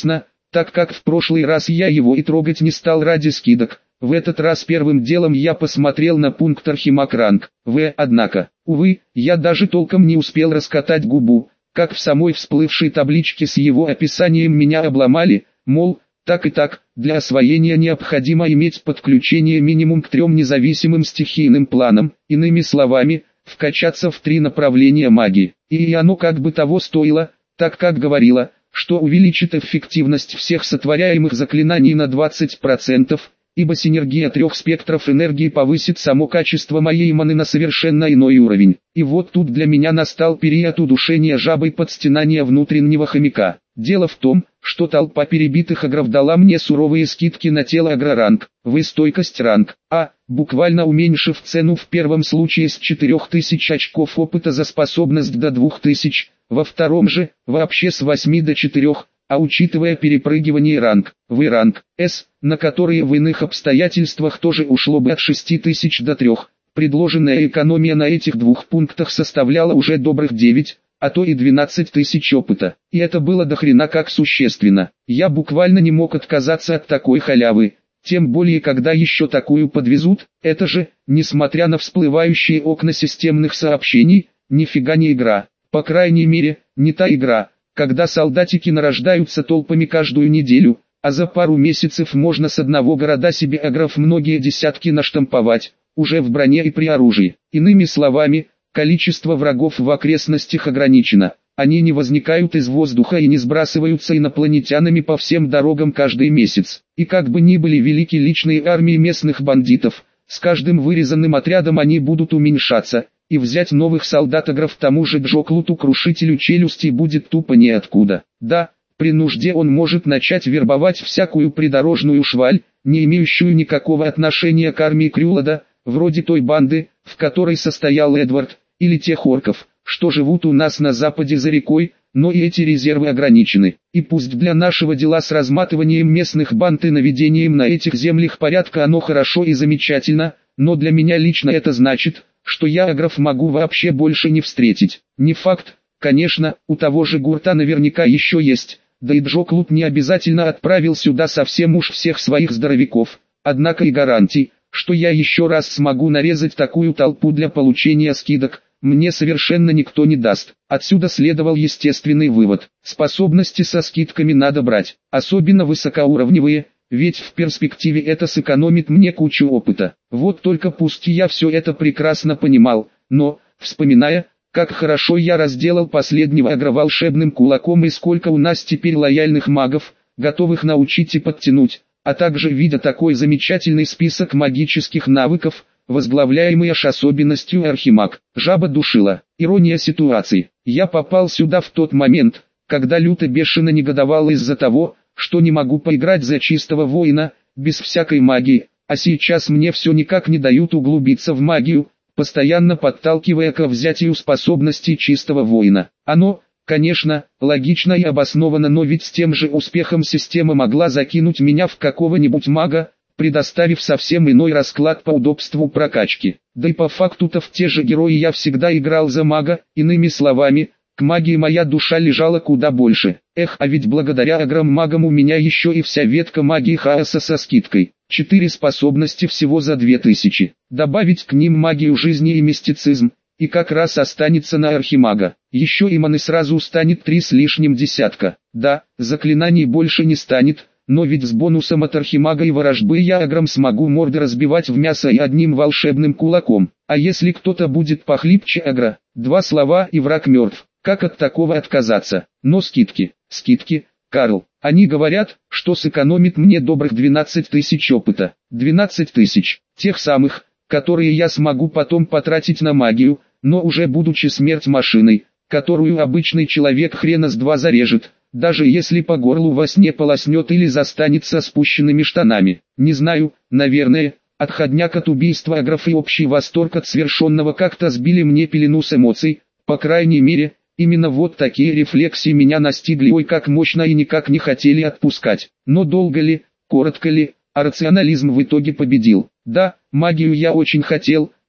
так как в прошлый раз я его и трогать не стал ради скидок. В этот раз первым делом я посмотрел на пункт Архимаг ранг В, однако, увы, я даже толком не успел раскатать губу, как в самой всплывшей табличке с его описанием меня обломали, мол, так и так, для освоения необходимо иметь подключение минимум к 3 независимым стихийным планам, иными словами, вкачаться в 3 направления магии. И оно как бы того стоило, так как говорило, что увеличит эффективность всех сотворяемых заклинаний на 20%, ибо синергия 3 спектров энергии повысит само качество моей маны на совершенно иной уровень. И вот тут для меня настал период удушения жабой под стенания внутреннего хомяка. Дело в том, что толпа перебитых агров дала мне суровые скидки на тело агроранг, стойкость ранг А, буквально уменьшив цену в первом случае с 4000 очков опыта за способность до 2000, во втором же, вообще с 8 до 4, а учитывая перепрыгивание ранг В и ранг С, на которые в иных обстоятельствах тоже ушло бы от 6000 до 3, предложенная экономия на этих 2 пунктах составляла уже добрых 9, а то и 12 тысяч опыта. И это было дохрена как существенно. Я буквально не мог отказаться от такой халявы, тем более когда еще такую подвезут. Это же, несмотря на всплывающие окна системных сообщений, нифига не игра. По крайней мере, не та игра, когда солдатики нарождаются толпами каждую неделю, а за пару месяцев можно с одного города себе агров многие десятки наштамповать, уже в броне и при оружии. Иными словами, количество врагов в окрестностях ограничено, они не возникают из воздуха и не сбрасываются инопланетянами по всем дорогам каждый месяц. И как бы ни были велики личные армии местных бандитов, с каждым вырезанным отрядом они будут уменьшаться, и взять новых солдат-агров тому же Джоклуту-крушителю челюсти будет тупо неоткуда. Да, при нужде он может начать вербовать всякую придорожную шваль, не имеющую никакого отношения к армии Крюлада, вроде той банды, в которой состоял Эдвард, или тех орков, что живут у нас на западе за рекой, но и эти резервы ограничены. И пусть для нашего дела с разматыванием местных банд и наведением на этих землях порядка оно хорошо и замечательно, но для меня лично это значит, что я агров могу вообще больше не встретить. Не факт, конечно, у того же Гурта наверняка еще есть, да и Джоклут не обязательно отправил сюда совсем уж всех своих здоровяков, однако и гарантий, что я еще раз смогу нарезать такую толпу для получения скидок, мне совершенно никто не даст. Отсюда следовал естественный вывод: способности со скидками надо брать, особенно высокоуровневые, ведь в перспективе это сэкономит мне кучу опыта. Вот только пусть я все это прекрасно понимал, но, вспоминая, как хорошо я разделал последнего агра волшебным кулаком и сколько у нас теперь лояльных магов, готовых научить и подтянуть, а также видя такой замечательный список магических навыков, возглавляемый аж особенностью Архимаг, жаба душила. Ирония ситуации. Я попал сюда в тот момент, когда люто бешено негодовал из-за того, что не могу поиграть за чистого воина, без всякой магии, а сейчас мне все никак не дают углубиться в магию, постоянно подталкивая к взятию способностей чистого воина. Оно, конечно, логично и обосновано, но ведь с тем же успехом система могла закинуть меня в какого-нибудь мага, предоставив совсем иной расклад по удобству прокачки. Да и по факту-то в те же герои я всегда играл за мага, иными словами, к магии моя душа лежала куда больше. Эх, а ведь благодаря аграм-магам у меня еще и вся ветка магии хаоса со скидкой. 4 способности всего за 2000. Добавить к ним магию жизни и мистицизм, и как раз останется на архимага. Еще и маны сразу станет 3 с лишним десятка. Да, заклинаний больше не станет, но ведь с бонусом от архимага и ворожбы я аграм смогу морды разбивать в мясо и одним волшебным кулаком. А если кто-то будет похлипче агра, 2 слова и враг мертв. Как от такого отказаться? Но скидки, Карл, они говорят, что сэкономит мне добрых 12 тысяч опыта. 12 тысяч, тех самых, которые я смогу потом потратить на магию, но уже будучи смерть-машиной, которую обычный человек хрена с 2 зарежет, даже если по горлу во сне полоснет или застанет со спущенными штанами. Не знаю, наверное, отходняк от убийства агров и общий восторг от свершенного как-то сбили мне пелену с эмоций, по крайней мере, именно вот такие рефлексии меня настигли ой как мощно и никак не хотели отпускать. Но долго ли, коротко ли, а рационализм в итоге победил. Да, магию я очень хотел,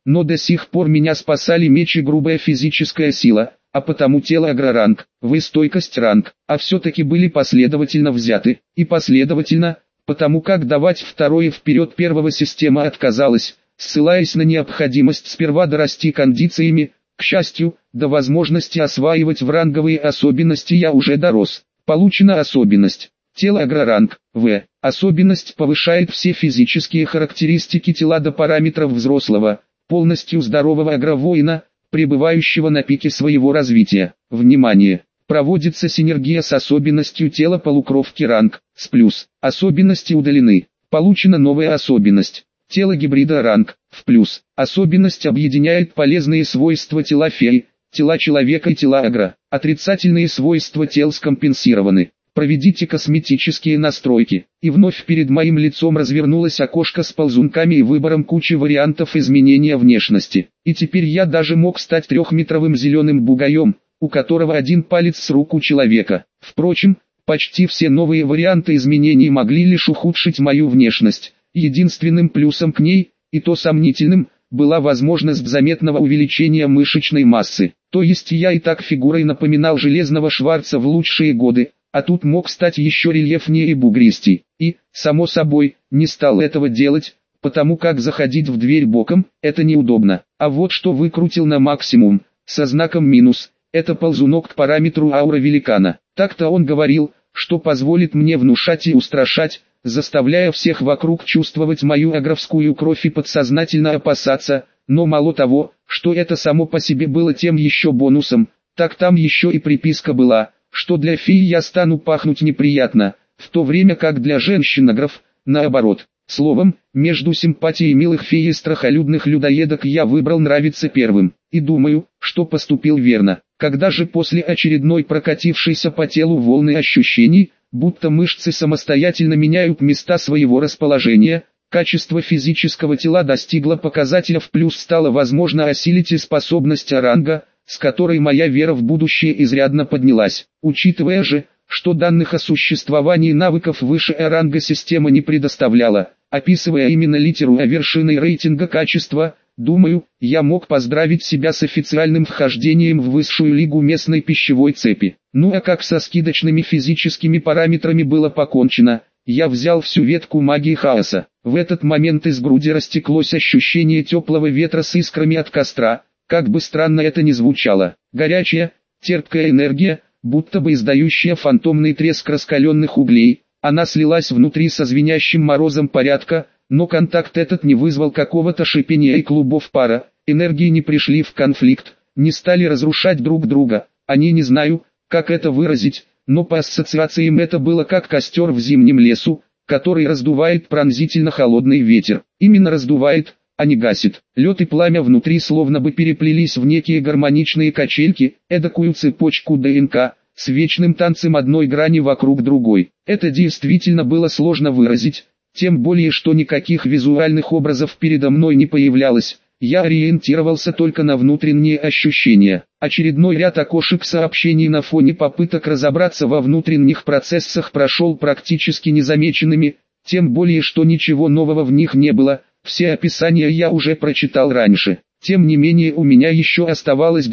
но до сих пор меня спасали меч и грубая физическая сила, а потому тело агроранг, вы стойкость ранг, а все-таки были последовательно взяты, и последовательно, потому как давать второе вперед первого система отказалась, ссылаясь на необходимость сперва дорасти кондициями. К счастью, до возможности осваивать в ранговые особенности я уже дорос. Получена особенность. Тело агроранг, В. Особенность повышает все физические характеристики тела до параметров взрослого, полностью здорового агровоина, пребывающего на пике своего развития. Внимание! Проводится синергия с особенностью тела полукровки ранг, с плюс. Особенности удалены. Получена новая особенность. Тело гибрида ранг, в плюс. Особенность объединяет полезные свойства тела феи, тела человека и тела агро. Отрицательные свойства тел скомпенсированы. Проведите косметические настройки. И вновь перед моим лицом развернулось окошко с ползунками и выбором кучи вариантов изменения внешности. И теперь я даже мог стать трехметровым зеленым бугаем, у которого один палец с рук у человека. Впрочем, почти все новые варианты изменений могли лишь ухудшить мою внешность. Единственным плюсом к ней, и то сомнительным, была возможность заметного увеличения мышечной массы. То есть я и так фигурой напоминал железного Шварца в лучшие годы, а тут мог стать еще рельефнее и бугристей. И, само собой, не стал этого делать, потому как заходить в дверь боком – это неудобно. А вот что выкрутил на максимум, со знаком минус, это ползунок к параметру аура великана. Так-то он говорил, что позволит мне внушать и устрашать, заставляя всех вокруг чувствовать мою агровскую кровь и подсознательно опасаться, но мало того, что это само по себе было тем еще бонусом, так там еще и приписка была, что для феи я стану пахнуть неприятно, в то время как для женщин-агров, наоборот. Словом, между симпатией милых фей и страхолюдных людоедок я выбрал нравиться первым, и думаю, что поступил верно. Когда же после очередной прокатившейся по телу волны ощущений, будто мышцы самостоятельно меняют места своего расположения, качество физического тела достигло показателя в плюс, стало возможно осилить и способность ранга, с которой моя вера в будущее изрядно поднялась. Учитывая же, что данных о существовании навыков выше ранга система не предоставляла, описывая именно литеру А вершиной рейтинга качества, думаю, я мог поздравить себя с официальным вхождением в высшую лигу местной пищевой цепи. Ну а как со скидочными физическими параметрами было покончено, я взял всю ветку магии хаоса. В этот момент из груди растеклось ощущение теплого ветра с искрами от костра, как бы странно это ни звучало. Горячая, терпкая энергия, будто бы издающая фантомный треск раскаленных углей, она слилась внутри со звенящим морозом порядка, но контакт этот не вызвал какого-то шипения и клубов пара, энергии не пришли в конфликт, не стали разрушать друг друга, они не знаю, как это выразить, но по ассоциациям это было как костер в зимнем лесу, который раздувает пронзительно холодный ветер, именно раздувает, а не гасит. Лед и пламя внутри словно бы переплелись в некие гармоничные качельки, эдакую цепочку ДНК, с вечным танцем одной грани вокруг другой. Это действительно было сложно выразить, тем более что никаких визуальных образов передо мной не появлялось, я ориентировался только на внутренние ощущения. Очередной ряд окошек сообщений на фоне попыток разобраться во внутренних процессах прошел практически незамеченными, тем более что ничего нового в них не было. Все описания я уже прочитал раньше. Тем не менее у меня еще оставалось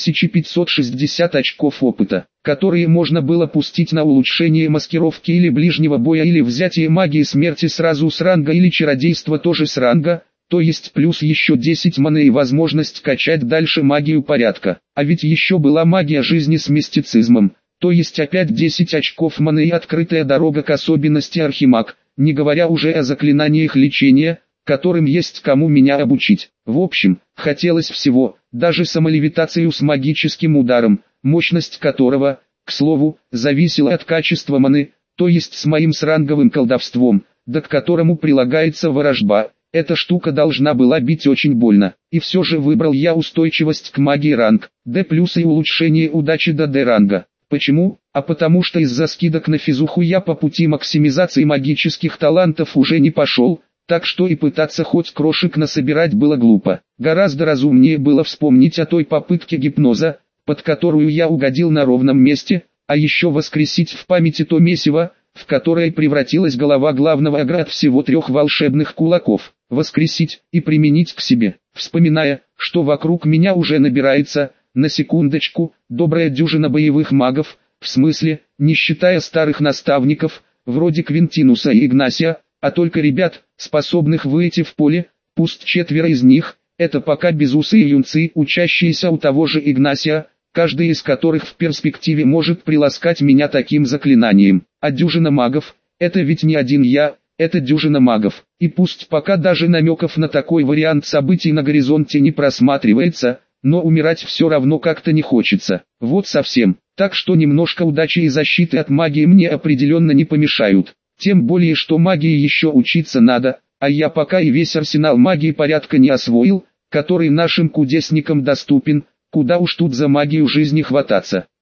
2560 очков опыта, которые можно было пустить на улучшение маскировки или ближнего боя или взятие магии смерти сразу с ранга или чародейства тоже с ранга, то есть плюс еще 10 маны и возможность качать дальше магию порядка. А ведь еще была магия жизни с мистицизмом, то есть опять 10 очков маны и открытая дорога к особенности архимаг, не говоря уже о заклинаниях лечения, которым есть кому меня обучить. В общем, хотелось всего, даже самолевитацию с магическим ударом, мощность которого, к слову, зависела от качества маны, то есть с моим сранговым колдовством, да к которому прилагается ворожба. Эта штука должна была бить очень больно, и все же выбрал я устойчивость к магии ранг, D+, и улучшение удачи до D ранга. Почему? А потому что из-за скидок на физуху я по пути максимизации магических талантов уже не пошел, так что и пытаться хоть крошек насобирать было глупо. Гораздо разумнее было вспомнить о той попытке гипноза, под которую я угодил на ровном месте, а еще воскресить в памяти то месиво, в которое превратилась голова главного агра от всего 3 волшебных кулаков. Воскресить и применить к себе. вспоминая, что вокруг меня уже набирается, на секундочку, добрая дюжина боевых магов, в смысле, не считая старых наставников, вроде Квинтинуса и Игнасия, а только ребят, способных выйти в поле, пусть 4 из них, это пока безусые юнцы, учащиеся у того же Игнасия, каждый из которых в перспективе может приласкать меня таким заклинанием. А дюжина магов, это ведь не один я, это дюжина магов. И пусть пока даже намеков на такой вариант событий на горизонте не просматривается, но умирать все равно как-то не хочется. Вот совсем. Так что немножко удачи и защиты от магии мне определенно не помешают. Тем более, что магии еще учиться надо, а я пока и весь арсенал магии порядка не освоил, который нашим кудесникам доступен, куда уж тут за магию жизни хвататься.